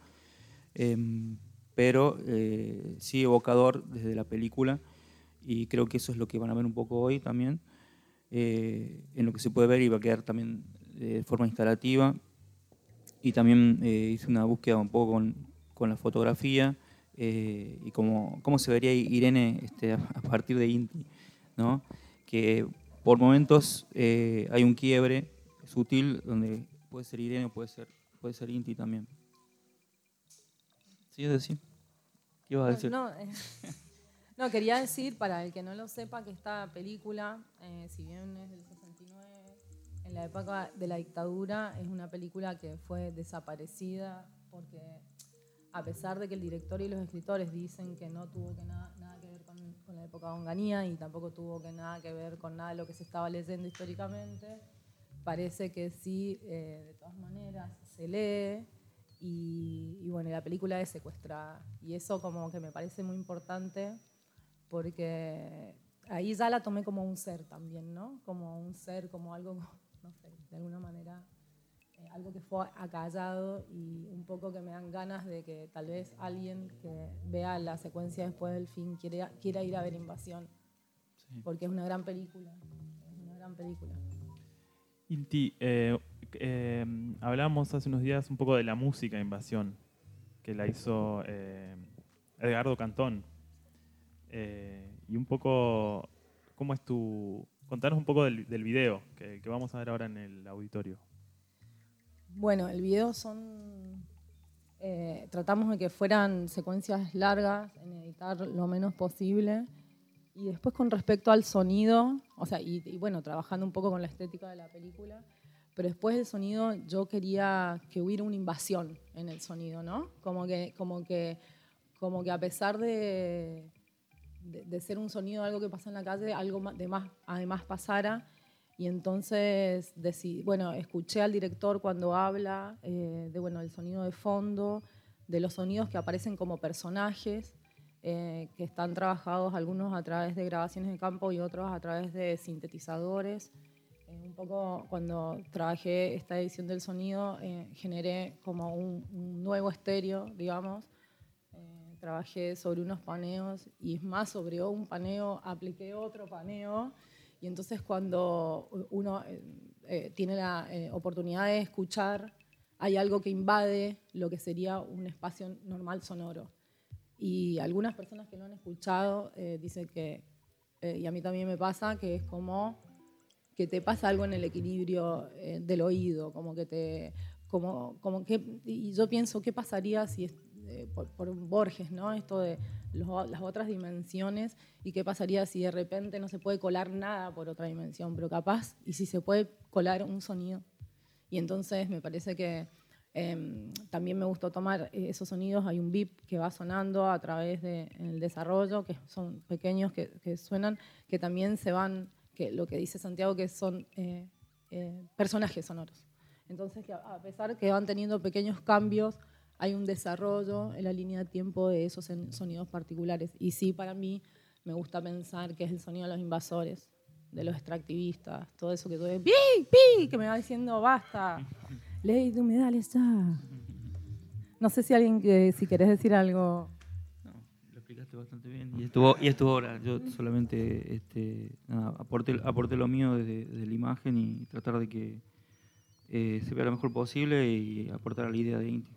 S12: pero sí evocador desde la película, y creo que eso es lo que van a ver un poco hoy también, en lo que se puede ver, y va a quedar también de forma instalativa. Y también hice una búsqueda un poco con la fotografía y cómo se vería Irene a partir de Inti, ¿no? Que por momentos hay un quiebre sutil donde puede ser Irene, puede ser Inti también. ¿Sí es decir? ¿Qué ibas a decir?
S11: No, quería decir, para el que no lo sepa, que esta película, si bien es del 69, en la época de la dictadura, es una película que fue desaparecida porque, a pesar de que el director y los escritores dicen que no tuvo nada que ver con la época de Onganía, y tampoco tuvo nada que ver con nada de lo que se estaba leyendo históricamente, parece que sí, de todas maneras, se lee. Y bueno, la película es secuestrada. Y eso como que me parece muy importante, porque ahí ya la tomé como un ser también, ¿no? Como un ser, como algo, no sé, de alguna manera, algo que fue acallado, y un poco que me dan ganas de que tal vez alguien que vea la secuencia después del film quiera ir a ver Invasión, sí. Porque es una gran película,
S2: Inti, hablábamos hace unos días un poco de la música de Invasión, que la hizo Edgardo Cantón. Y un poco, ¿cómo es contanos un poco del video que vamos a ver ahora en el auditorio?
S11: Bueno, el video tratamos de que fueran secuencias largas, en editar lo menos posible. Y después, con respecto al sonido, o sea, y bueno, trabajando un poco con la estética de la película, pero después del sonido yo quería que hubiera una invasión en el sonido, ¿no? Como que a pesar de de ser un sonido, algo que pasa en la calle, algo además pasara. Y entonces escuché al director cuando habla del sonido de fondo, de los sonidos que aparecen como personajes, que están trabajados algunos a través de grabaciones de campo y otros a través de sintetizadores. Un poco cuando trabajé esta edición del sonido, generé como un nuevo estéreo, digamos. Trabajé sobre unos paneos y es más, sobre un paneo apliqué otro paneo. Y entonces cuando uno tiene la oportunidad de escuchar, hay algo que invade lo que sería un espacio normal sonoro. Y algunas personas que lo han escuchado dicen que, y a mí también me pasa, que es como que te pasa algo en el equilibrio del oído, y yo pienso, ¿qué pasaría si por Borges, ¿no? Esto de las otras dimensiones, y qué pasaría si de repente no se puede colar nada por otra dimensión, pero capaz, y si se puede colar un sonido. Y entonces me parece que también me gustó tomar esos sonidos. Hay un beep que va sonando a través del desarrollo, que son pequeños, que suenan, que también se van, que lo que dice Santiago, que son personajes sonoros. Entonces, que a pesar que van teniendo pequeños cambios, hay un desarrollo en la línea de tiempo de esos sonidos particulares. Y sí, para mí, me gusta pensar que es el sonido de los invasores, de los extractivistas, todo eso que todo es ¡pi, pi! Que me va diciendo ¡basta! Ley de humedales ya. No sé si si querés decir algo.
S12: No, lo explicaste bastante bien. Y estuvo ahora. Yo solamente aporté lo mío desde la imagen y tratar de que se vea lo mejor posible y aportar a la idea de Inti.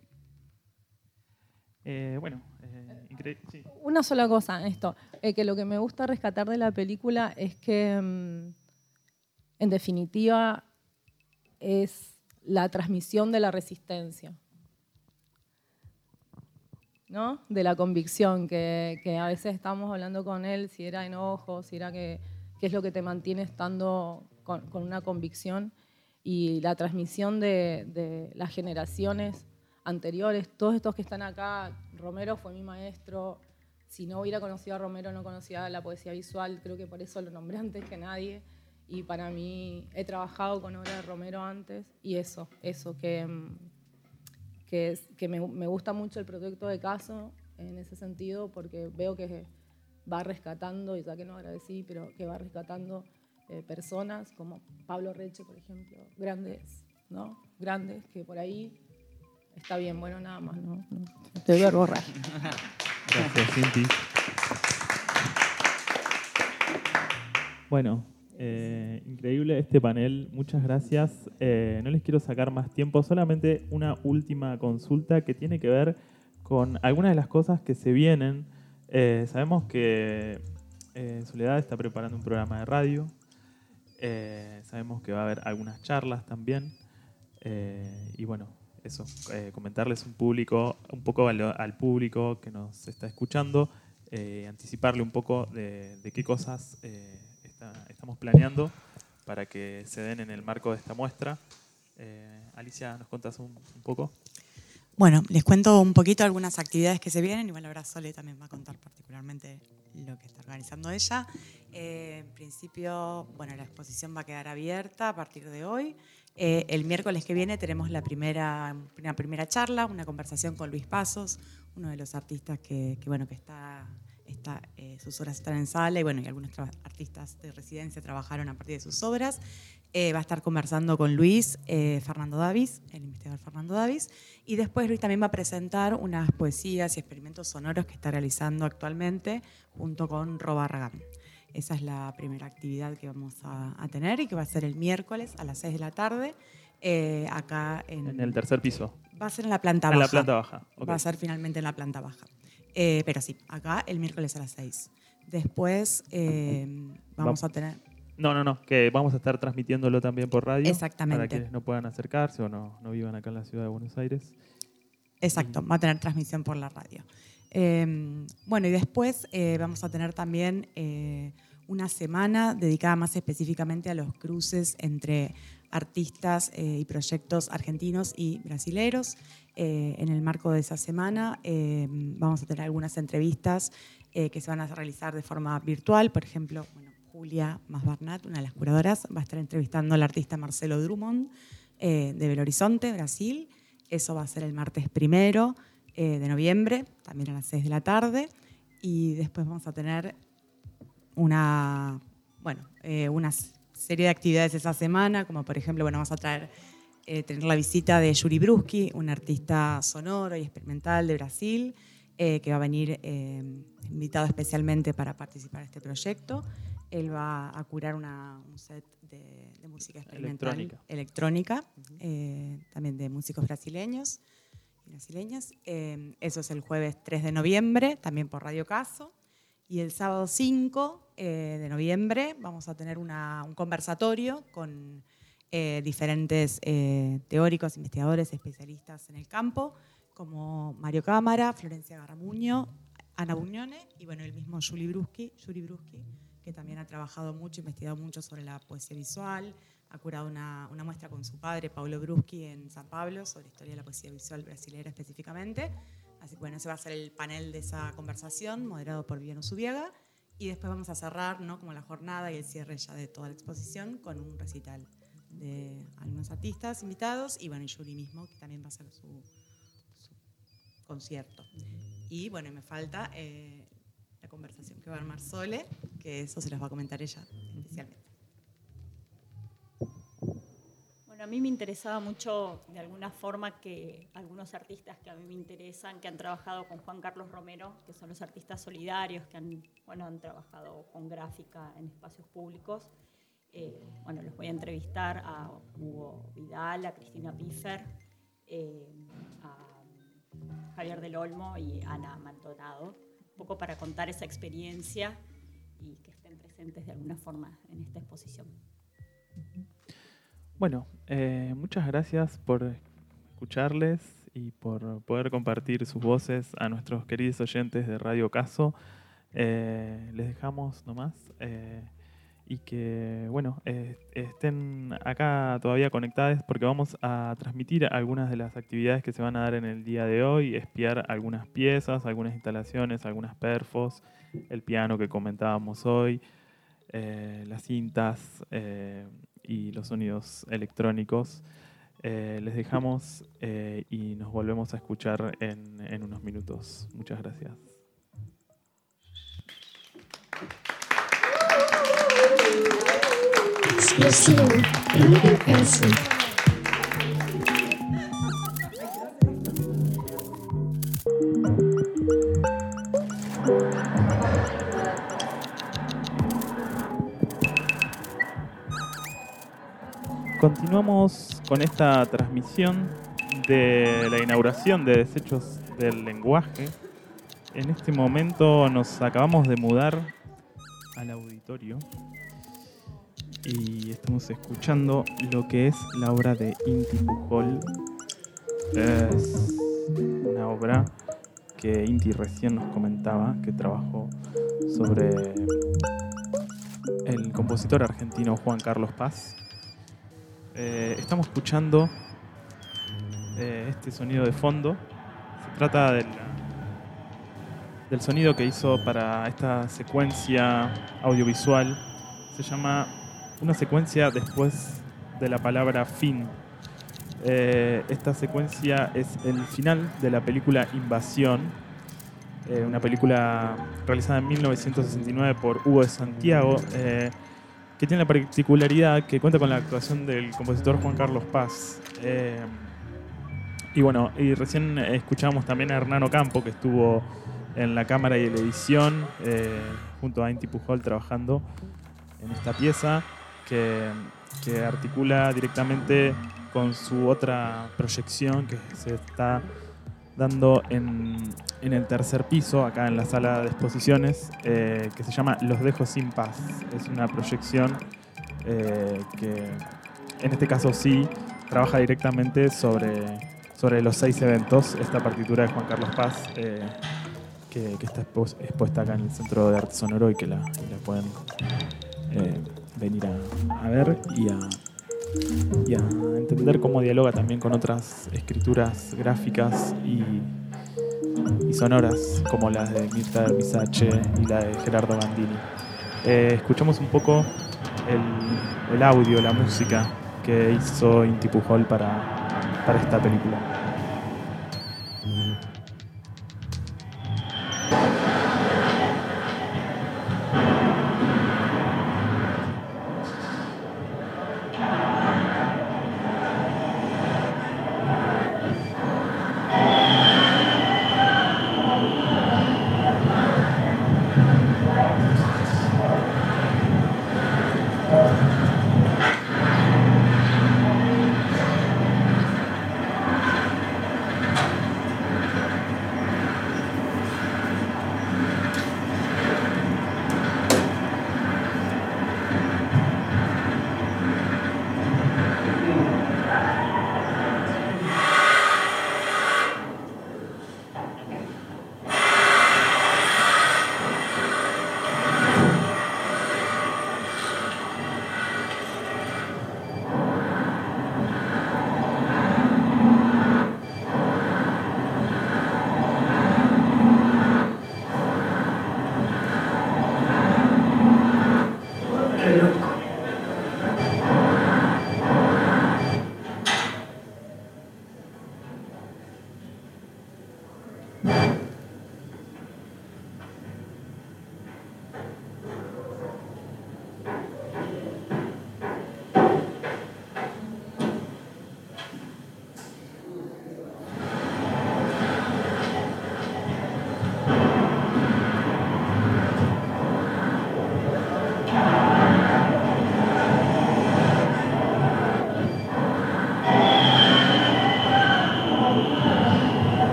S2: Increíble. Sí.
S11: Una sola cosa en esto, que lo que me gusta rescatar de la película es que, en definitiva, es la transmisión de la resistencia, ¿no? De la convicción, que a veces estamos hablando con él, si era enojo, si era qué es lo que te mantiene estando con una convicción, y la transmisión de las generaciones anteriores, todos estos que están acá. Romero fue mi maestro. Si no hubiera conocido a Romero, no conocía la poesía visual. Creo que por eso lo nombré antes que nadie. Y para mí, he trabajado con obra de Romero antes. Y eso que me gusta mucho el proyecto de Caso en ese sentido, porque veo que va rescatando, y ya que no agradecí, pero que va rescatando personas como Pablo Reche, por ejemplo, grandes, ¿no? Grandes, que por ahí está bien. Bueno, nada más, ¿no? Te voy a borrar.
S2: Gracias, Cinti. Bueno, increíble este panel. Muchas gracias. No les quiero sacar más tiempo. Solamente una última consulta que tiene que ver con algunas de las cosas que se vienen. Sabemos que Soledad está preparando un programa de radio. Sabemos que va a haber algunas charlas también. Y bueno, eso, comentarles un poco al público que nos está escuchando, anticiparle un poco de qué cosas estamos planeando para que se den en el marco de esta muestra. Alicia, ¿nos contás un poco?
S3: Bueno, les cuento un poquito algunas actividades que se vienen, y bueno, ahora Sole también va a contar particularmente lo que está organizando ella. En principio, bueno, la exposición va a quedar abierta a partir de hoy. El miércoles que viene tenemos una primera charla, una conversación con Luis Pasos, uno de los artistas que sus obras están en sala, y bueno, y algunos artistas de residencia trabajaron a partir de sus obras. Va a estar conversando con Luis, Fernando Davis, el investigador Fernando Davis, y después Luis también va a presentar unas poesías y experimentos sonoros que está realizando actualmente junto con Ro Barragán. Esa es la primera actividad que vamos a tener, y que va a ser el miércoles a las 6 de la tarde, acá
S2: en el tercer piso.
S3: Va a ser en la planta baja.
S2: En la planta baja. Okay.
S3: Va a ser finalmente en la planta baja. Pero sí, acá el miércoles a las 6. Después vamos a tener...
S2: No, que vamos a estar transmitiéndolo también por radio.
S3: Exactamente.
S2: Para quienes no puedan acercarse o no vivan acá en la ciudad de Buenos Aires.
S3: Exacto, va a tener transmisión por la radio. Bueno, y después vamos a tener también una semana dedicada más específicamente a los cruces entre artistas y proyectos argentinos y brasileros. En el marco de esa semana vamos a tener algunas entrevistas que se van a realizar de forma virtual. Por ejemplo, Julia Masbarnat, una de las curadoras, va a estar entrevistando al artista Marcelo Drummond de Belo Horizonte, Brasil. Eso va a ser el martes 1 de noviembre, también a las 6 de la tarde. Y después vamos a tener una serie de actividades esa semana, como por ejemplo, vamos a tener la visita de Yuri Bruschi, un artista sonoro y experimental de Brasil, que va a venir invitado especialmente para participar en este proyecto. Él va a curar un set de música experimental electrónica, también de músicos brasileños y brasileñas. Eso es el jueves 3 de noviembre, también por Radio Caso. Y el sábado 5 de noviembre vamos a tener un conversatorio con diferentes teóricos, investigadores, especialistas en el campo, como Mario Cámara, Florencia Garramuño, Ana Bugnone y el mismo Yuri Bruschi, que también ha trabajado mucho, investigado mucho sobre la poesía visual, ha curado una muestra con su padre, Paulo Bruschi, en San Pablo, sobre historia de la poesía visual brasilera específicamente. Así que ese va a ser el panel de esa conversación, moderado por Viviano Zubiaga. Y después vamos a cerrar, como la jornada y el cierre ya de toda la exposición, con un recital de algunos artistas invitados y Yuri mismo, que también va a hacer su concierto. Y me falta la conversación que va a armar Sole, que eso se las va a comentar ella especialmente.
S5: Bueno, a mí me interesaba mucho, de alguna forma, que algunos artistas que a mí me interesan, que han trabajado con Juan Carlos Romero, que son los artistas solidarios, que han trabajado con gráfica en espacios públicos. Los voy a entrevistar a Hugo Vidal, a Cristina Piffer, a Javier del Olmo y Ana Maldonado, un poco para contar esa experiencia y que estén presentes de alguna forma en esta exposición.
S2: Bueno, muchas gracias por escucharles y por poder compartir sus voces a nuestros queridos oyentes de Radio Caso. Les dejamos nomás y que estén acá todavía conectados porque vamos a transmitir algunas de las actividades que se van a dar en el día de hoy, espiar algunas piezas, algunas instalaciones, algunas perfos, el piano que comentábamos hoy, las cintas y los sonidos electrónicos. Les dejamos y nos volvemos a escuchar en unos minutos. Muchas gracias.
S13: Exclusivo, Radio Caso.
S2: Continuamos con esta transmisión de la inauguración de Desechos del Lenguaje. En este momento nos acabamos de mudar al auditorio y estamos escuchando lo que es la obra de Inti Pujol. Es una obra que Inti recién nos comentaba, que trabajó sobre el compositor argentino Juan Carlos Paz. Estamos escuchando este sonido de fondo. Se trata del sonido que hizo para esta secuencia audiovisual. Se llama una secuencia después de la palabra fin. Esta secuencia es el final de la película Invasión, una película realizada en 1969 por Hugo de Santiago, que tiene la particularidad que cuenta con la actuación del compositor Juan Carlos Paz. Y recién escuchamos también a Hernán Ocampo, que estuvo en la cámara y en la edición, junto a Inti Pujol trabajando en esta pieza, que articula directamente con su otra proyección que se está dando en el tercer piso, acá en la sala de exposiciones, que se llama Los dejo sin paz. Es una proyección que en este caso sí trabaja directamente sobre los 6 eventos, esta partitura de Juan Carlos Paz, que está expuesta acá en el Centro de Arte Sonoro y que la pueden venir a ver y a entender cómo dialoga también con otras escrituras gráficas y sonoras, como las de Mirta Dermisache y la de Gerardo Gandini. Escuchamos un poco el audio, la música que hizo Inti Pujol para esta película.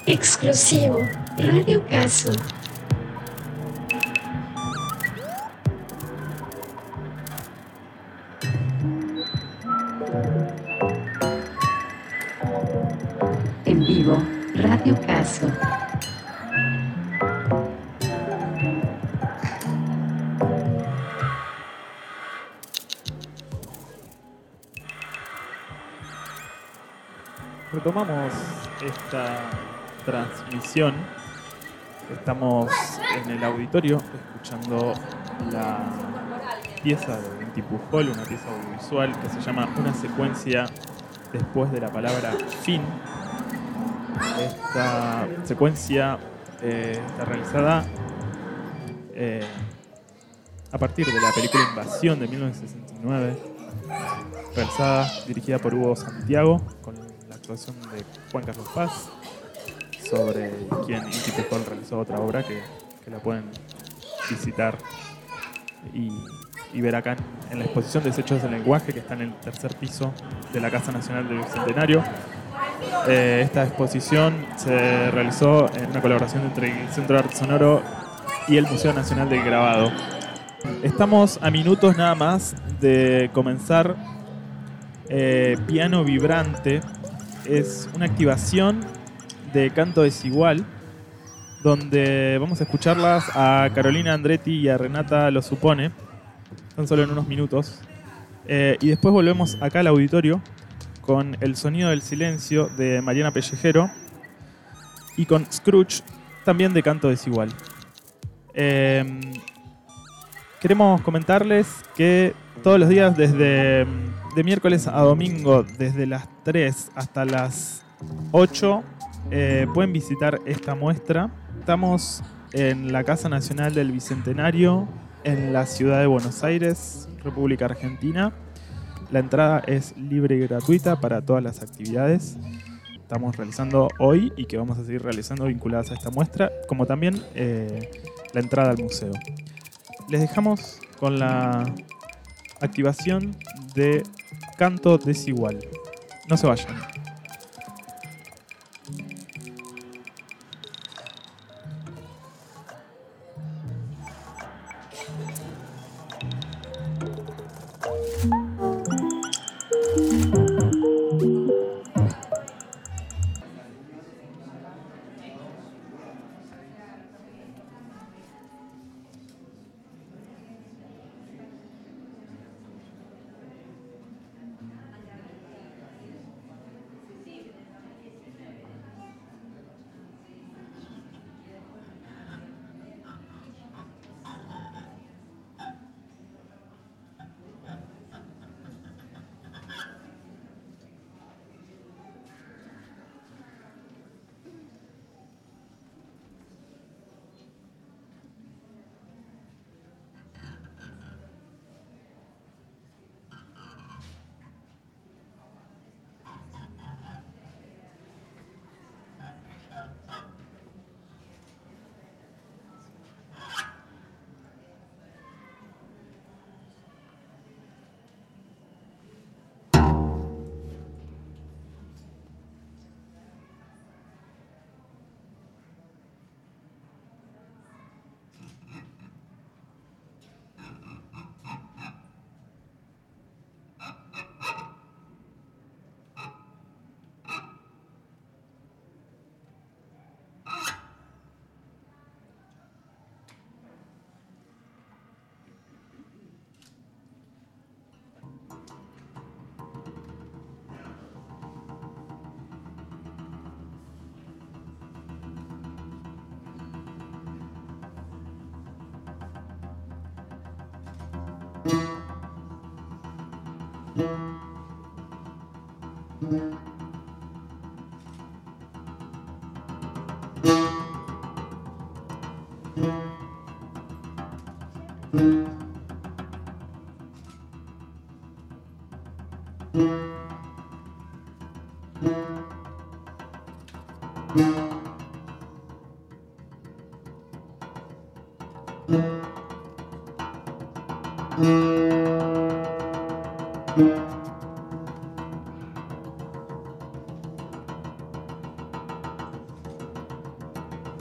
S13: Exclusivo, Radio Caso. En vivo, Radio Caso.
S2: Retomamos esta transmisión. Estamos en el auditorio escuchando la pieza de Inti Pujol, una pieza audiovisual que se llama Una secuencia después de la palabra fin. Esta secuencia está realizada a partir de la película Invasión de 1969, realizada, dirigida por Hugo Santiago, con la actuación de Juan Carlos Paz, sobre quien Inti Pujol realizó otra obra que la pueden visitar y ver acá en la exposición Desechos del Lenguaje, que está en el tercer piso de la Casa Nacional del Bicentenario. Esta exposición se realizó en una colaboración entre el Centro de Arte Sonoro y el Museo Nacional del Grabado. Estamos a minutos nada más de comenzar Piano Vibrante. Es una activación de canto desigual, donde vamos a escucharlas a Carolina Andretti y a Renata Lo Supone, tan solo en unos minutos. Y después volvemos acá al auditorio con El sonido del silencio de Mariana Pellejero y con Scrooge, también de canto desigual. Queremos comentarles que todos los días, desde de miércoles a domingo, desde las 3 hasta las 8, pueden visitar esta muestra. Estamos en la Casa Nacional del Bicentenario, en la ciudad de Buenos Aires, República Argentina. La entrada es libre y gratuita para todas las actividades que estamos realizando hoy y que vamos a seguir realizando vinculadas a esta muestra, como también la entrada al museo. Les dejamos con la activación de Canto Desigual. No se vayan.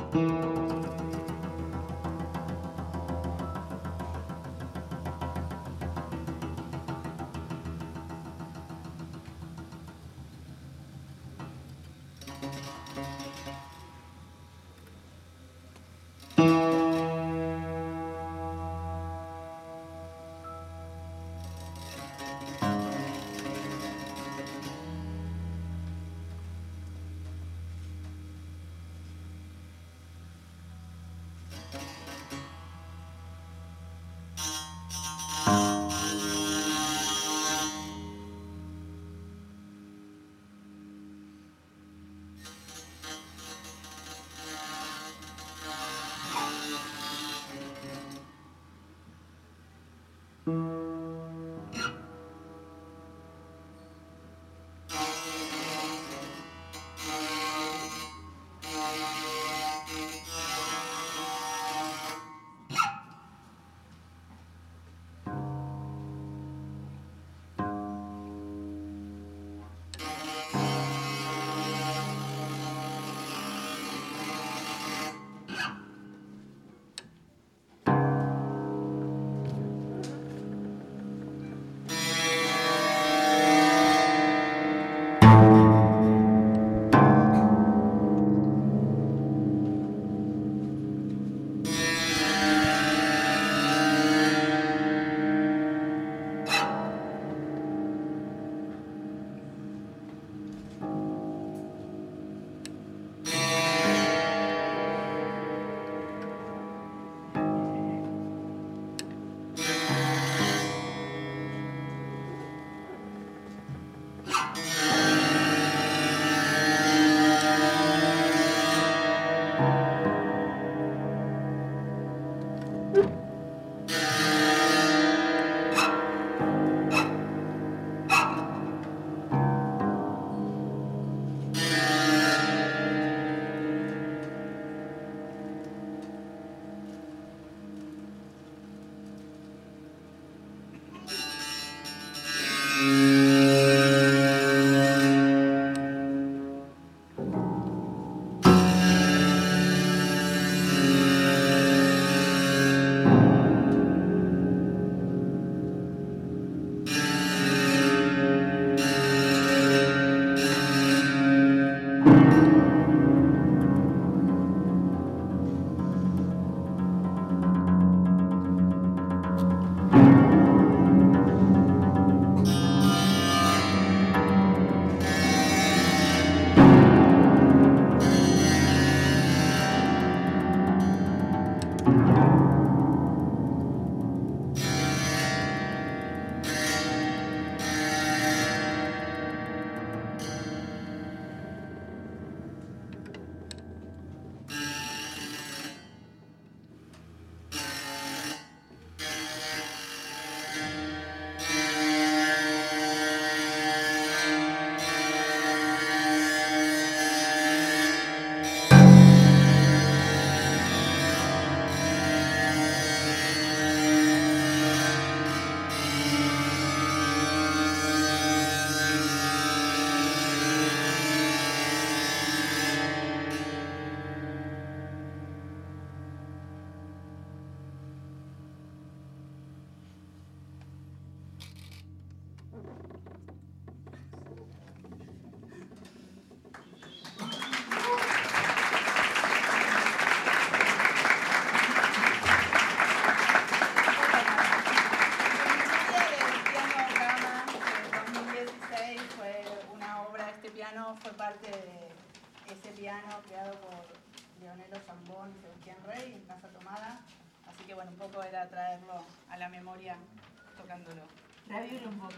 S8: fue parte de ese piano creado por Leonelo Zambón y Sebastián Rey en Casa Tomada. Así que bueno, un poco era traerlo a la memoria tocándolo. Revivirlo un poco.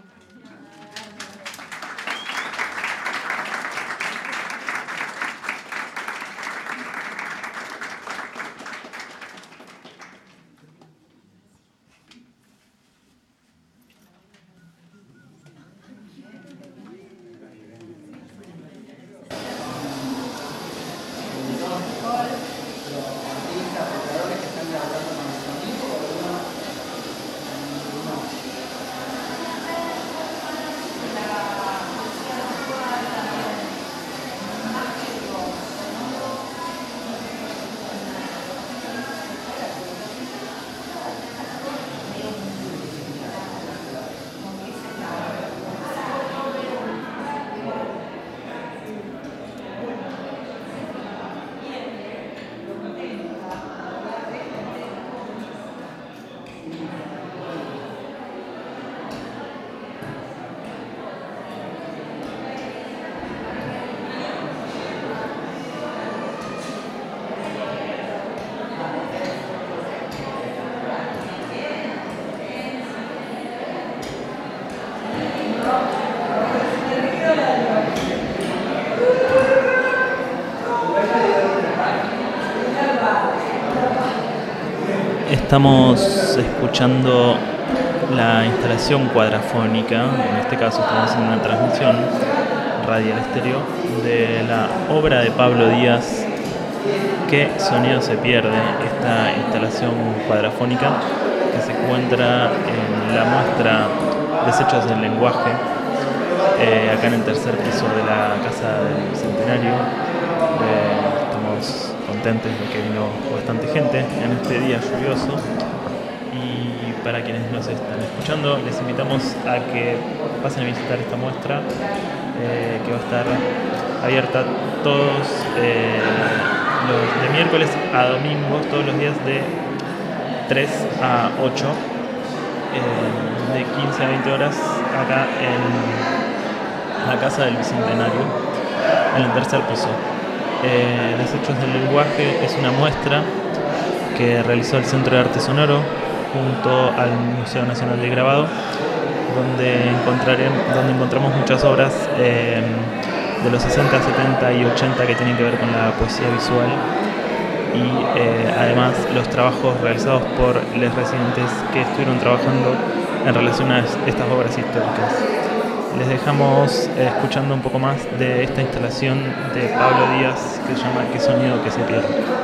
S2: Estamos escuchando la instalación cuadrafónica, en este caso estamos haciendo una transmisión radial estéreo de la obra de Pablo Díaz, ¿Qué sonido se pierde? Esta instalación cuadrafónica que se encuentra en la muestra Desechos del Lenguaje, acá en el tercer piso de la Casa del Centenario. Estamos contentes de que vino bastante gente en este día lluvioso, y para quienes nos están escuchando les invitamos a que pasen a visitar esta muestra que va a estar abierta todos de miércoles a domingos, todos los días de 3 a 8, de 15 a 20 horas acá en la Casa del Bicentenario, en el tercer piso. Desechos del Lenguaje es una muestra que realizó el Centro de Arte Sonoro junto al Museo Nacional del Grabado, donde encontramos muchas obras de los 60, 70 y 80 que tienen que ver con la poesía visual, y además los trabajos realizados por los residentes que estuvieron trabajando en relación a estas obras históricas. Les dejamos escuchando un poco más de esta instalación de Pablo Díaz que se llama ¿Qué sonido que se pierde?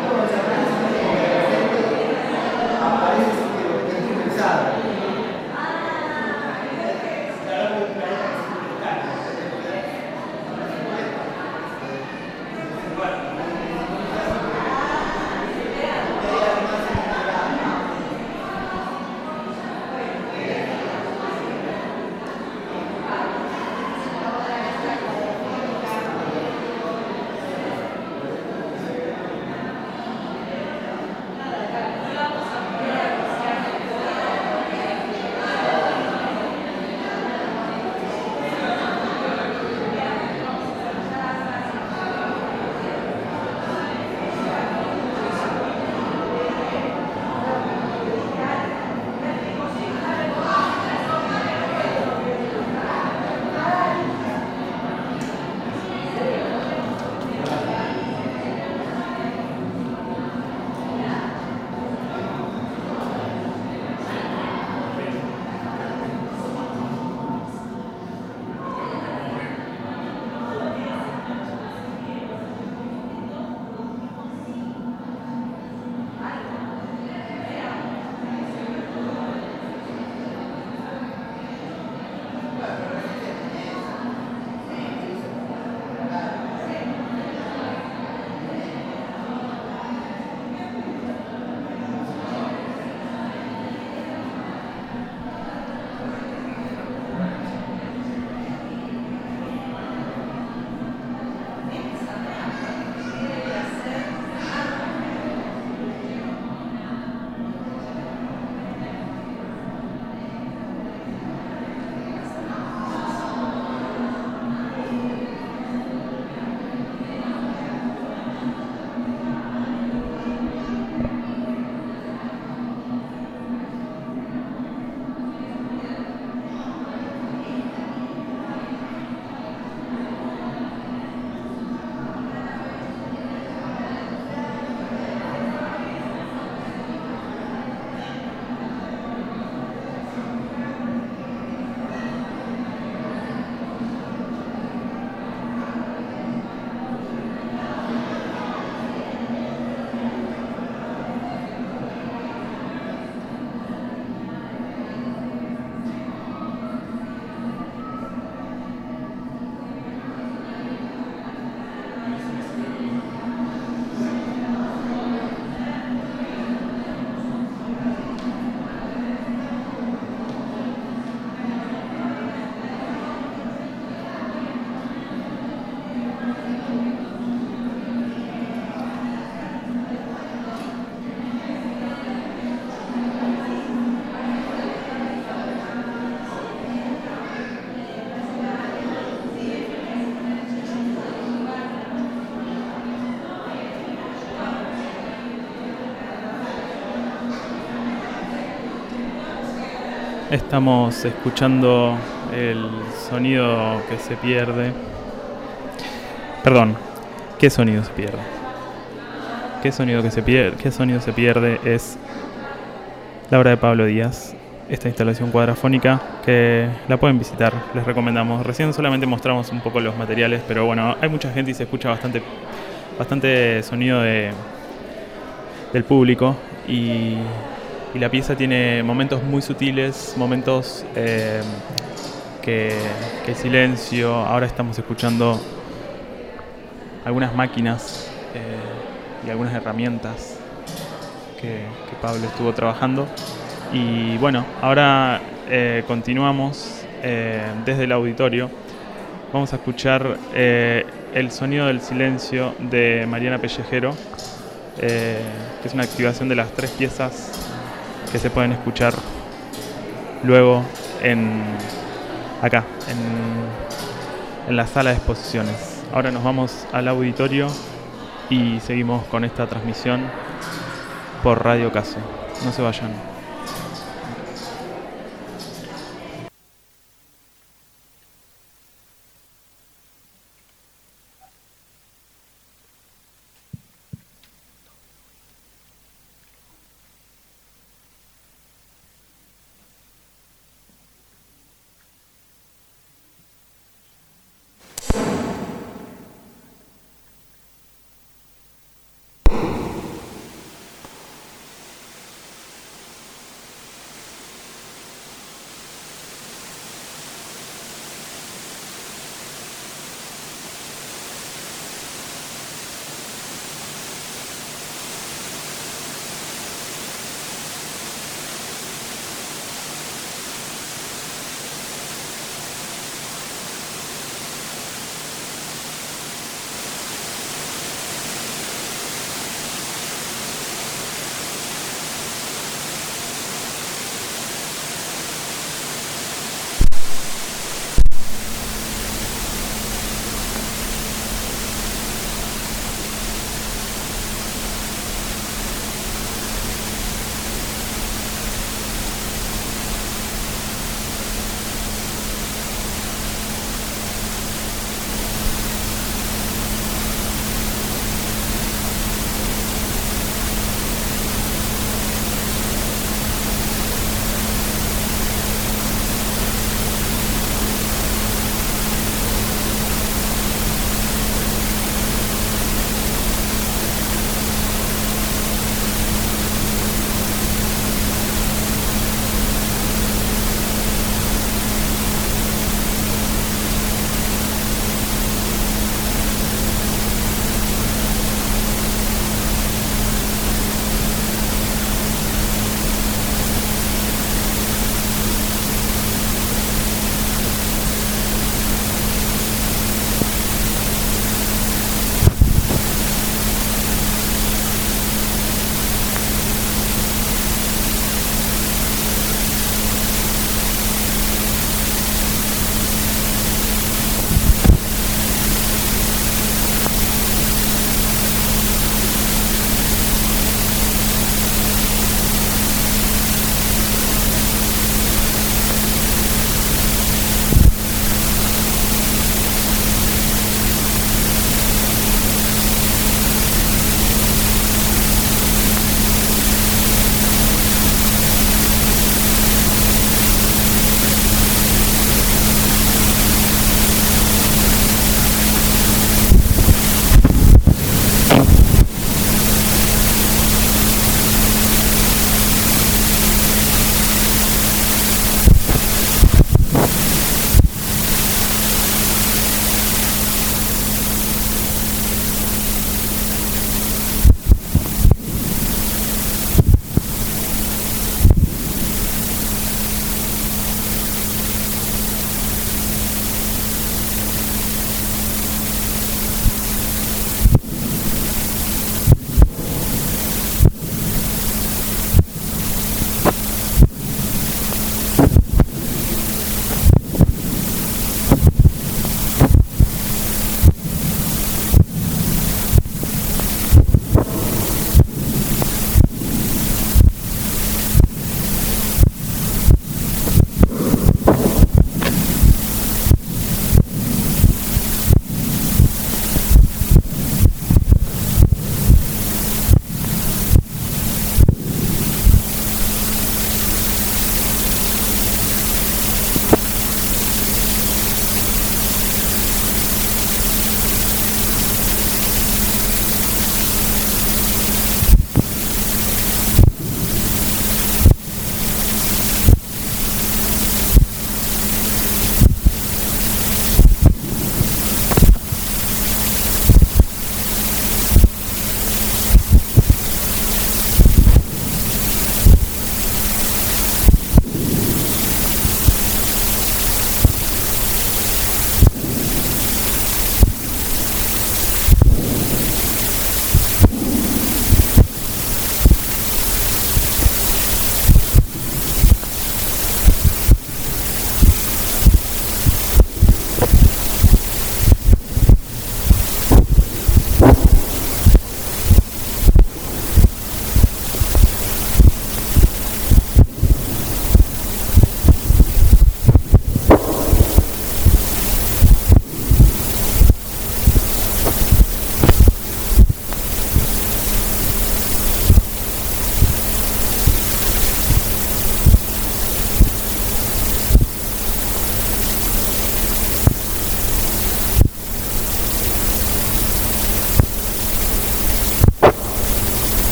S2: Estamos escuchando el sonido que se pierde. Perdón, ¿qué sonido se pierde? ¿Qué sonido que se pierde? ¿Qué sonido se pierde? Es la obra de Pablo Díaz, esta instalación cuadrafónica que la pueden visitar, les recomendamos. Recién solamente mostramos un poco los materiales, pero bueno, hay mucha gente y se escucha bastante sonido del público y la pieza tiene momentos muy sutiles, momentos que silencio. Ahora estamos escuchando algunas máquinas y algunas herramientas que Pablo estuvo trabajando. Y bueno, ahora continuamos desde el auditorio. Vamos a escuchar el sonido del silencio de Mariana Pellejero, que es una activación de las 3 piezas que se pueden escuchar luego acá, en la sala de exposiciones. Ahora nos vamos al auditorio y seguimos con esta transmisión por Radio Caso. No se vayan.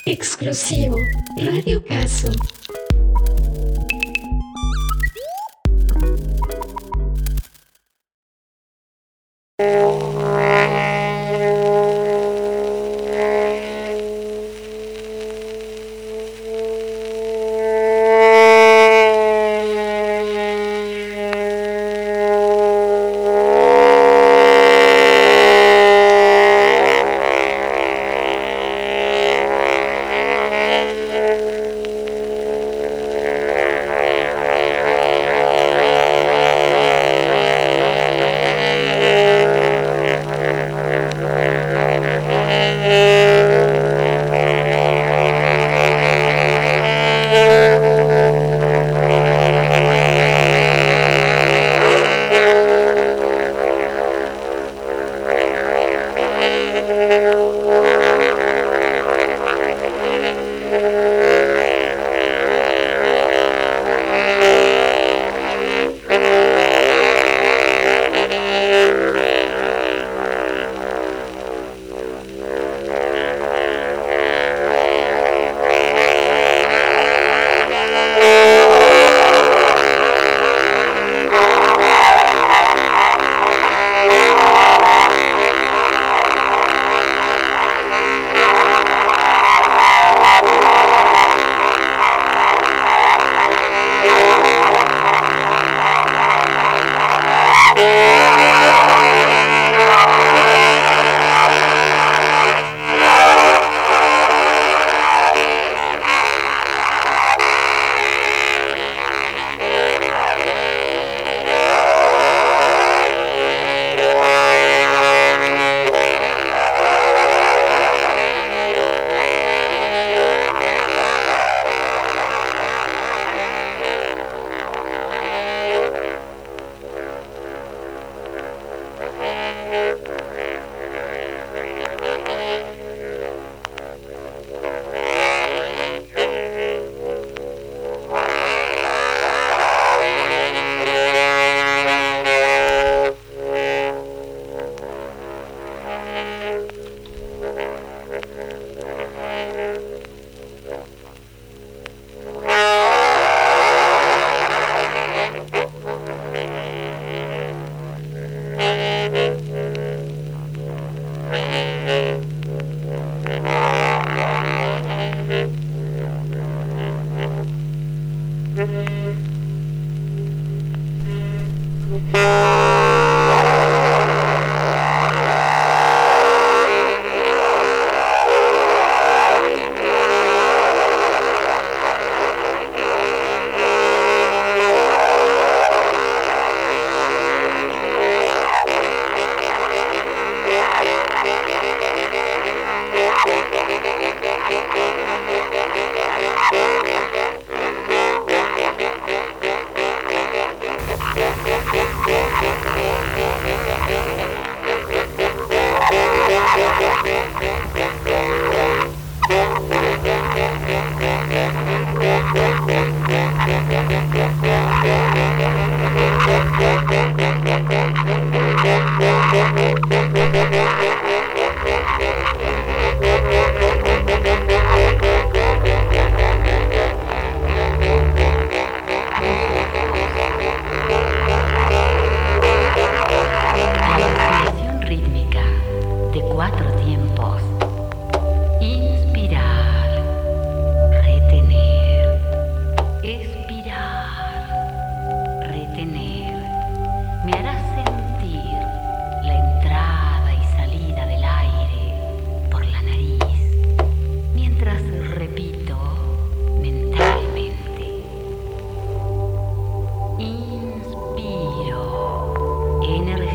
S13: Exclusivo, Radio Caso.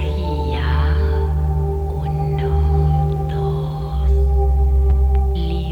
S14: Energía. 1, 2.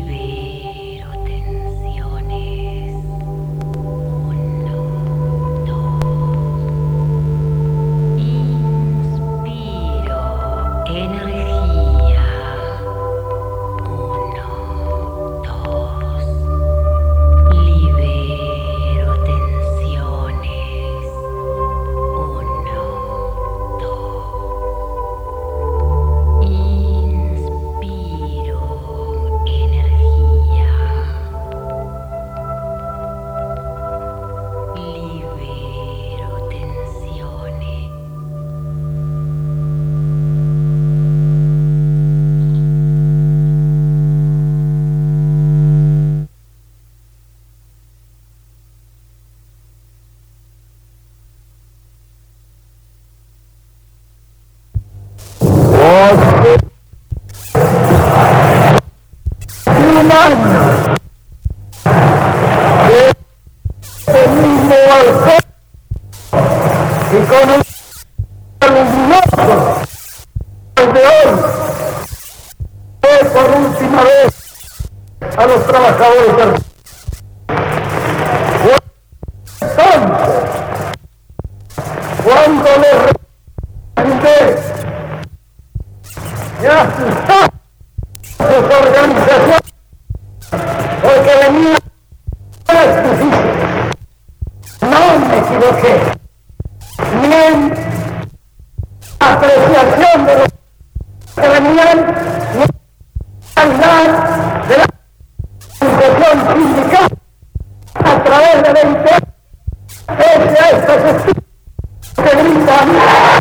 S14: y con un luminoso de hoy fue por última vez a los trabajadores del entonces cuando les recibiré y asustó sus organizaciones porque venía difícil. No me equivoqué ni en apreciación de los que venían ni en calidad de la organización sindical a través de 20 años pese a estos estudios que gritan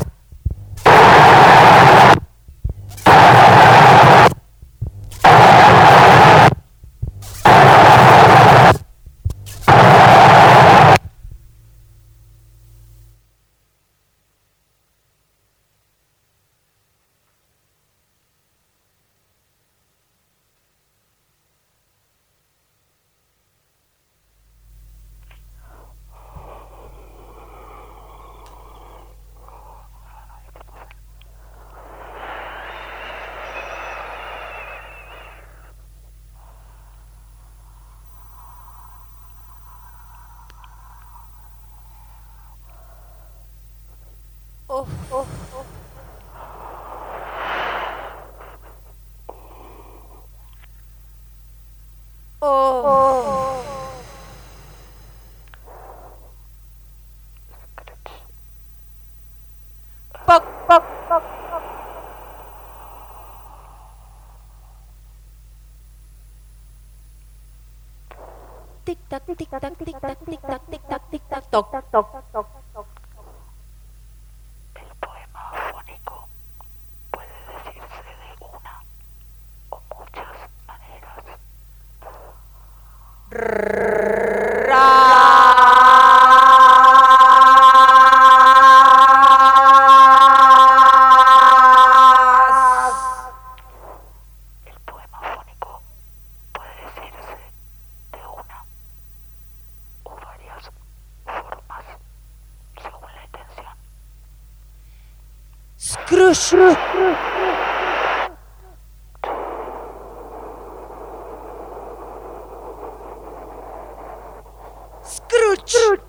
S15: Tic-tac, tic-tac, tic-tac, tic-tac, tic-tac, tic-tac, toc, toc, toc, toc, toc.
S16: El poema afónico puede decirse de una o muchas maneras. El poema afónico puede decirse de una o varias formas según la intención.
S15: Scrooge. Scrooge.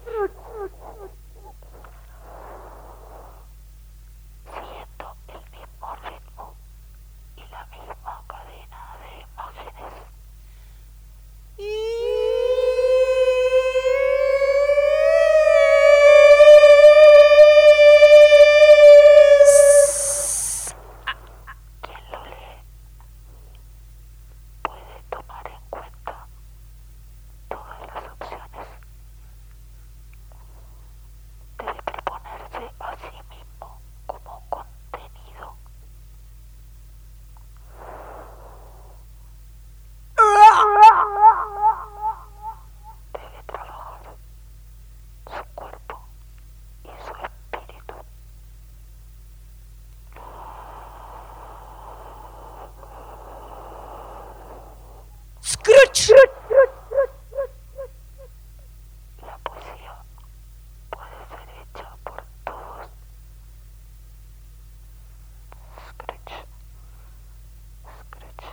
S16: Siguiendo el mismo ritmo y la misma cadena de imágenes. Quien lo lee puede tomar en cuenta todas las opciones. Debe proponerse a sí mismo como contenido. Debe trabajar su cuerpo y su espíritu.
S15: Scrooge.
S16: La poesía puede ser hecha por todos. Scrooge. Scrooge.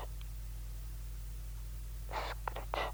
S16: Scrooge.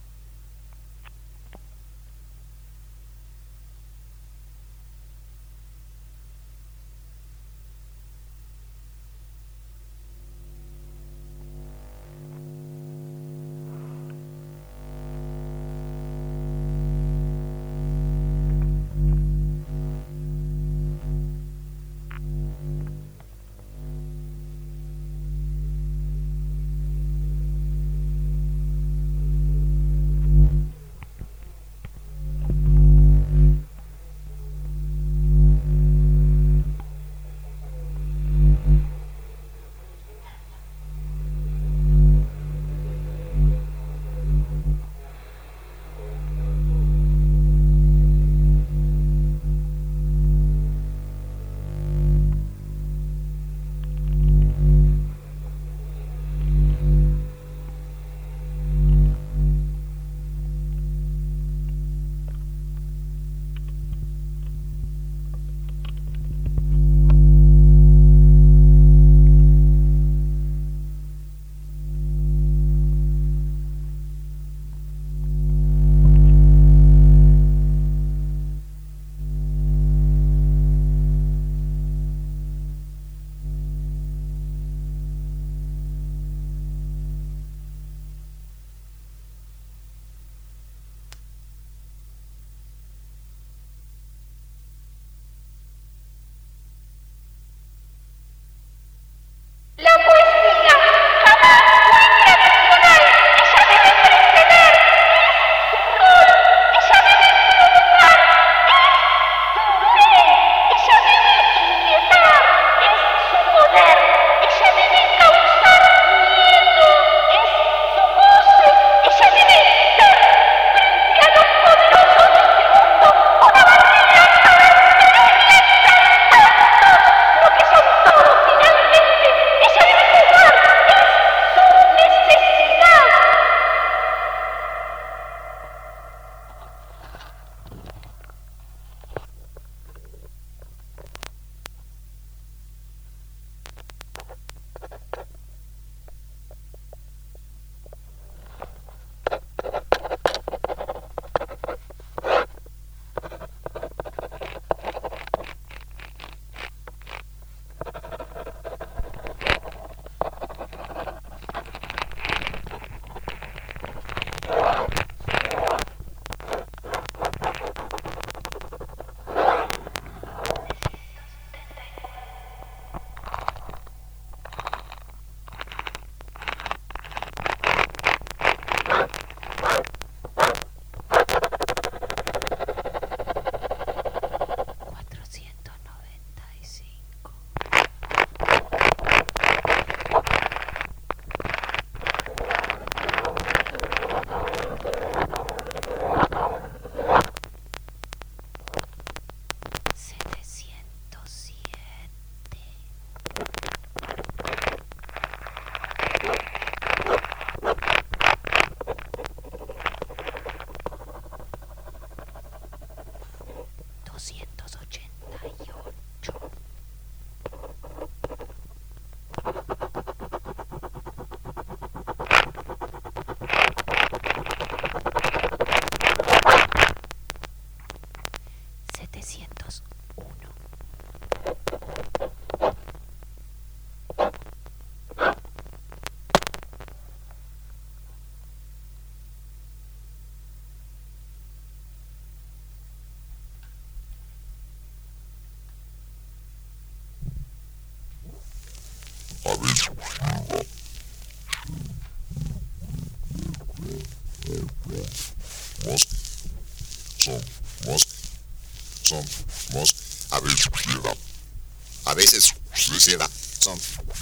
S17: A veces suceda, son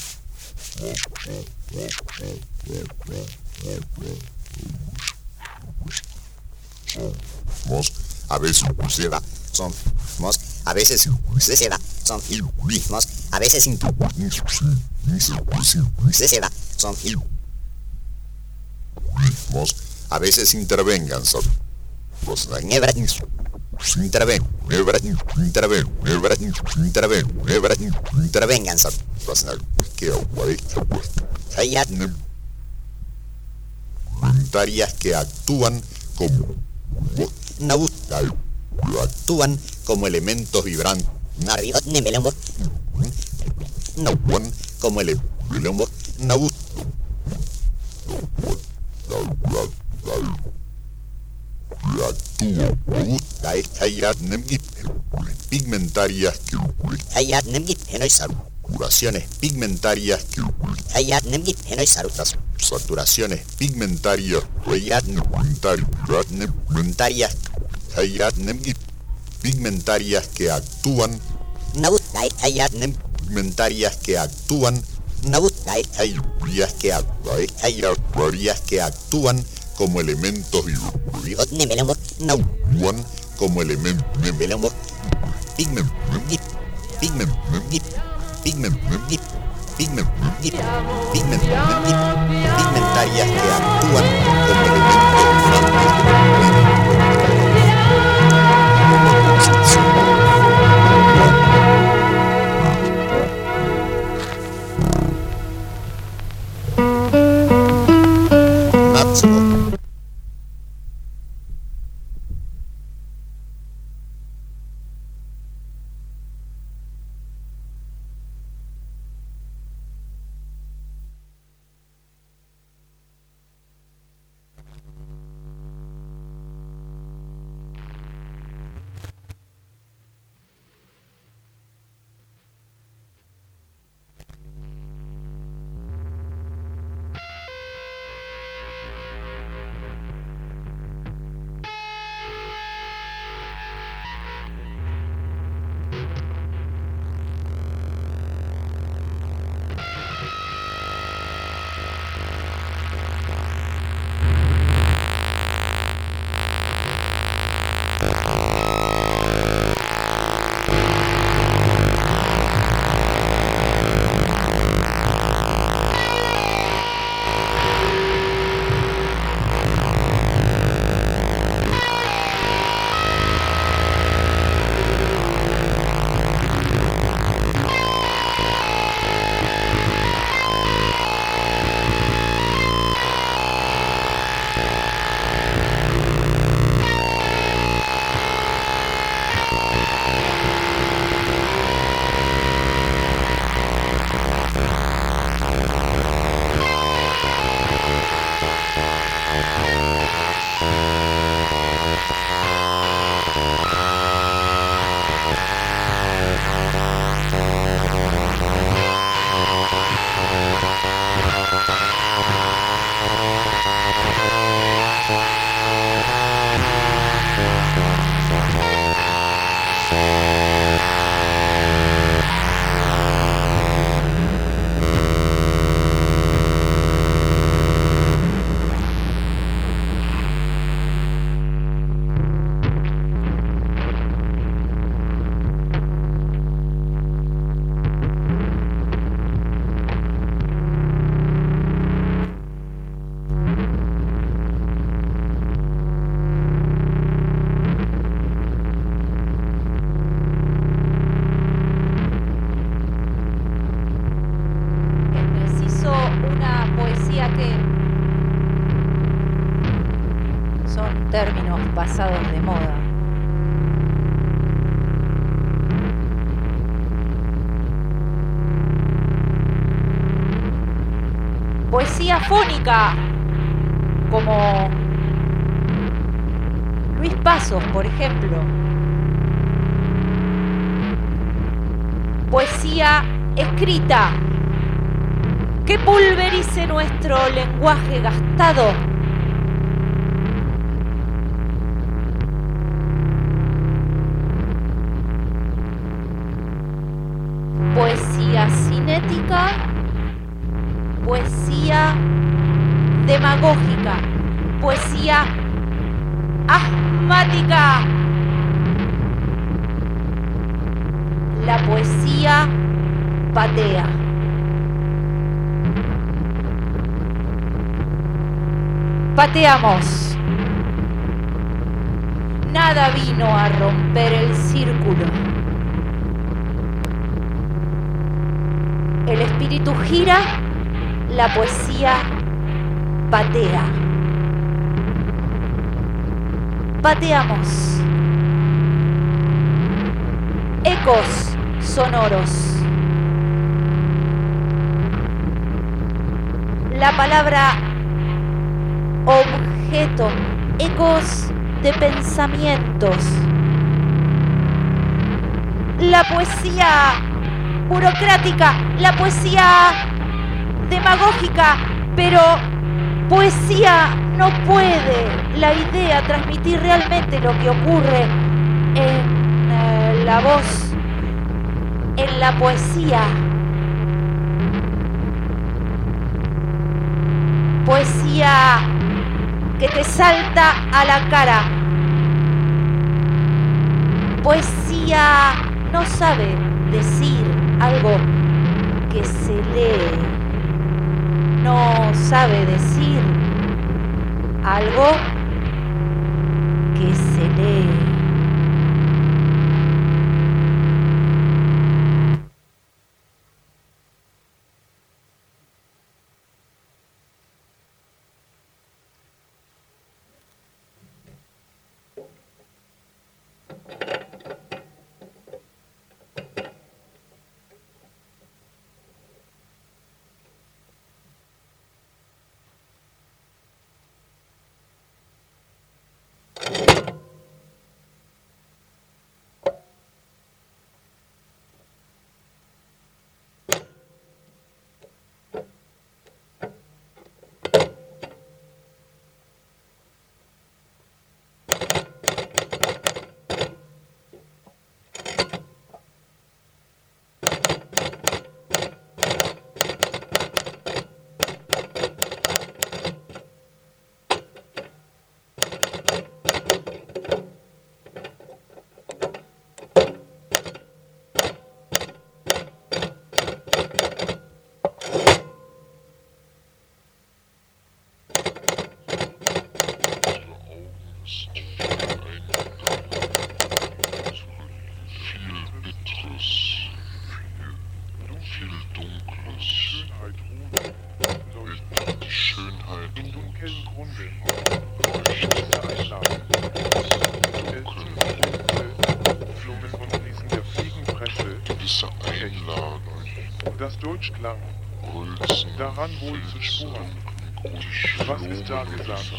S17: a veces suceda, son a veces suceda, son a veces suceda, son a veces intervengan, son intervengan, son voluntarias que actúan como elementos vibrantes, como pigmentarias que saturaciones pigmentarias que saturaciones pigmentarias pigmentarias que actúan como elementos como elementos pigmentarias que actúan como
S15: términos pasados de moda. Poesía fónica, como Luis Pasos, por ejemplo. Poesía escrita, que pulverice nuestro lenguaje gastado. Poesía cinética, poesía demagógica, poesía asmática. La poesía patea. Pateamos. Nada vino a romper el círculo. El espíritu gira, la poesía patea. Pateamos. Ecos sonoros. La palabra objeto, ecos de pensamientos. La poesía burocrática, la poesía demagógica, pero poesía no puede la idea transmitir realmente lo que ocurre en la voz, en la poesía. Poesía que te salta a la cara. Poesía no sabe decir algo que se lee. No sabe decir algo que se lee.
S18: Deutschklang, daran wohl zu spuren. Was ist da gesagt?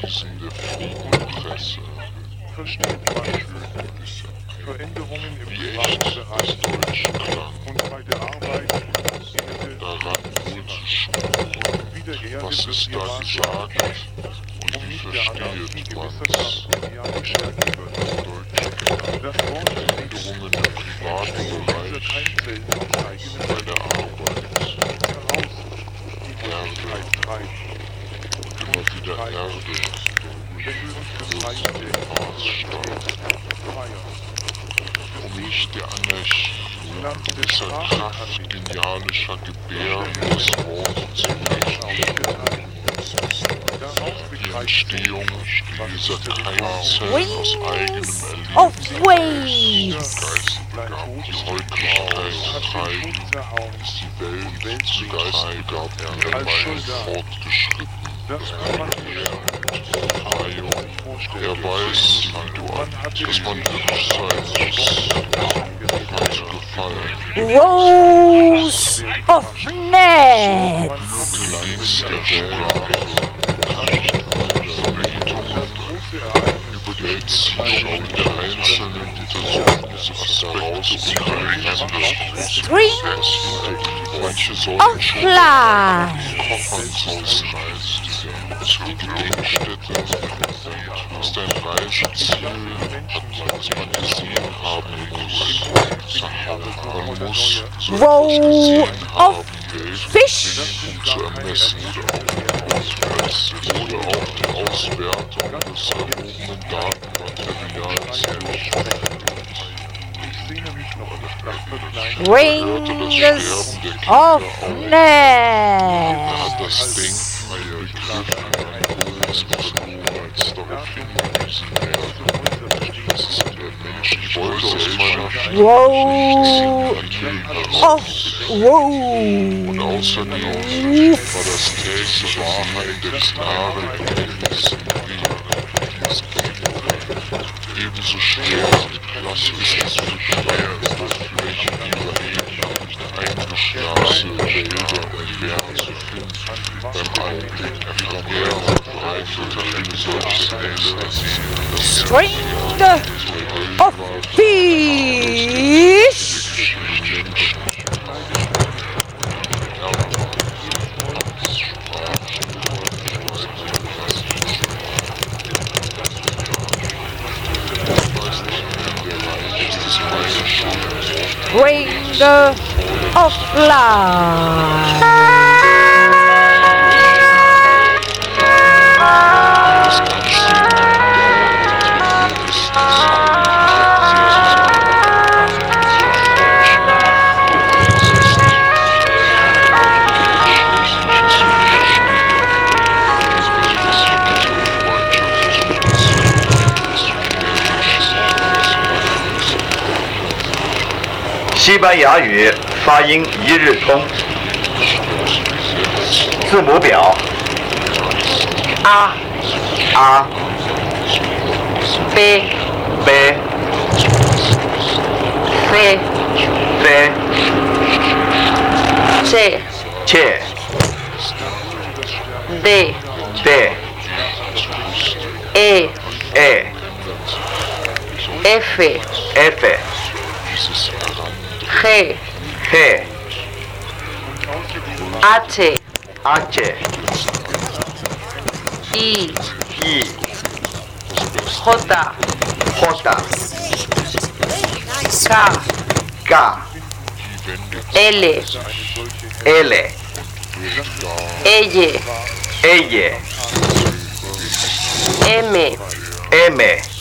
S18: Versteht man Veränderungen im privaten Bereich und bei der Arbeit daran wohl zu spuren. Was ist da gesagt? Und nicht der Anarchie gewissermaßen idealischer wird. Das Wort Veränderungen im privaten Bereich bei der Arbeit. Immer wieder Erde, höchsten Maßstab, um nicht der Anarchie dieser Kraft genialischer Gebärden des Wortes zu nehmen. Die Entstehung dieser Keimzellen aus eigenem Erleben, die Häufigkeit treiben, ist die Welt zu Geistbegabten derweil fortgeschritten. Befreiung. Er weiß, dass man glücklich sein muss. Hat gefallen.
S15: Rose of Nets.
S18: Längs der Sprache. Über die Erziehung der Einzelnen, die versuchen, sich daraus zu
S15: Strings of Fly.
S18: Frankhausreis zur Gedenkstätte ist ein Reiseziel, das man gesehen haben muss. Man muss so etwas gesehen haben,
S14: Fisch!
S18: um zu ermessen oder auch die Auswertung des erhobenen Datenmaterials
S14: Rings of Ness!
S18: hat das Denkmal ergriffen, als darauf hingewiesen werden, dass es der Mensch nicht wollte aus meiner Und außerdem war das tägliche Wahrheit der klare Gewissen dieses ebenso schwer und blass ist es so schwer, durch welche ihre eingeschlafene Wälder entfernt zu finden. Beim Anblick ihrer Meere bereitete eine solche Ecstasy,
S14: String of Fish! Ring of Life!
S19: 西班牙语发音一日通，字母表
S14: A
S19: A
S14: B
S19: B
S14: C
S19: C
S14: C
S19: C
S14: D
S19: D
S14: E
S19: E
S14: F
S19: F
S14: G
S19: G
S14: H
S19: H
S14: I
S19: I
S14: J
S19: J
S14: K
S19: K
S14: L
S19: L
S14: L
S19: L
S14: M
S19: M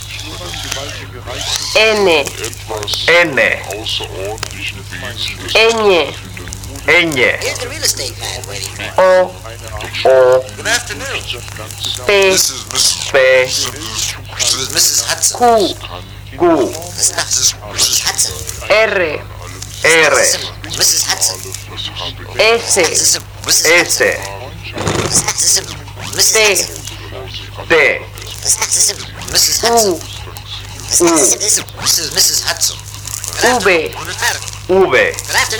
S14: N
S19: N
S18: außerordentlichen Wesen
S14: Ñ
S19: Ñ
S14: O
S19: O
S14: P
S19: P
S14: Q
S19: Q
S14: R
S19: R
S14: S
S19: S
S14: T
S19: T
S14: U V
S19: V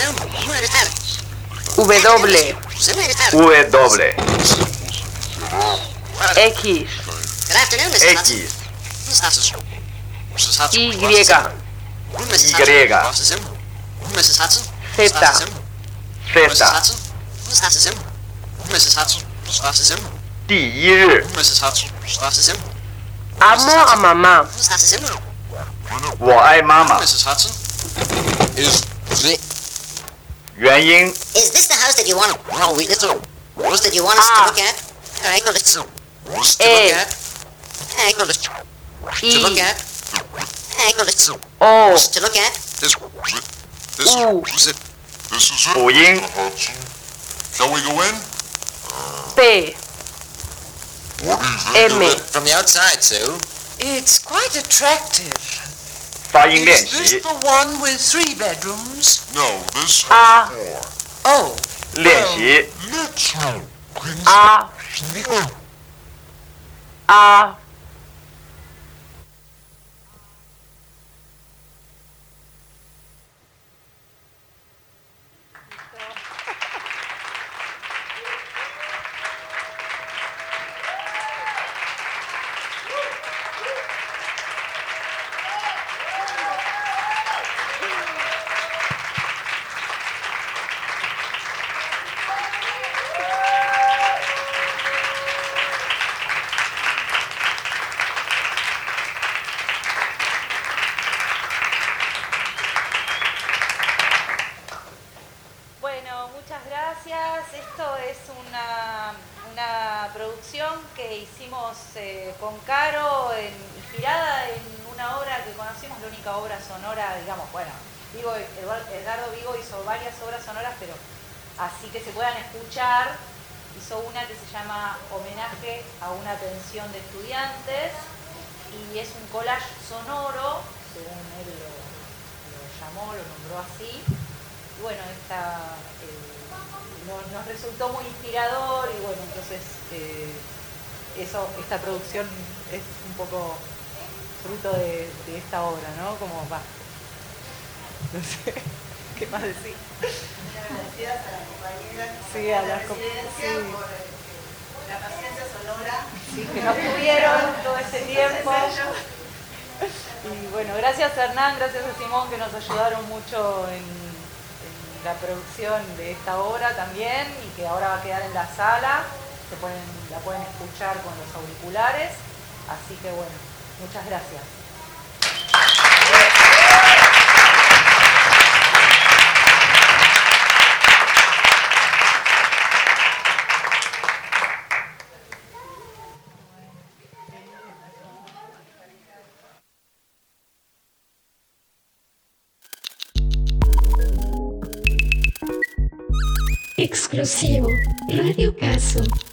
S14: W
S19: W
S14: X
S19: X
S14: Y
S19: Y Z 第一日
S14: Amo a mamá
S19: 我爱妈妈 原因
S17: Is this the house that you want to read it through? That you want us to look at? Hang on, let's to look at. Hang on, to look at. Hang on, let's to look at.
S18: This is
S19: 辅音
S18: Shall we go in?
S14: P M
S17: From the outside, Sue.
S20: It's quite attractive.
S19: 发音练
S20: Is this
S19: 习
S20: the one with 3 bedrooms?
S18: No, this
S14: A
S20: Oh,
S19: 练习
S14: A A
S21: es una producción que hicimos con Caro, inspirada en una obra que conocimos, la única obra sonora, digamos, bueno, Edgardo Vigo hizo varias obras sonoras, pero así que se puedan escuchar, hizo una que se llama Homenaje a una pensión de estudiantes, y es un collage sonoro, según él lo llamó, lo nombró así. Y bueno, nos resultó muy inspirador y bueno, entonces esta producción es un poco fruto de esta obra, ¿no? Como va. No sé, ¿qué más decir?
S8: Gracias a la compañera,
S21: sí, a la
S8: residencia por la paciencia sonora.
S21: Sí, que nos tuvieron todo este tiempo. Y bueno, gracias a Hernán, gracias a Simón que nos ayudaron mucho en la producción de esta obra también y que ahora va a quedar en la sala, la pueden escuchar con los auriculares, así que bueno, muchas gracias.
S13: Exclusivo Radio Caso.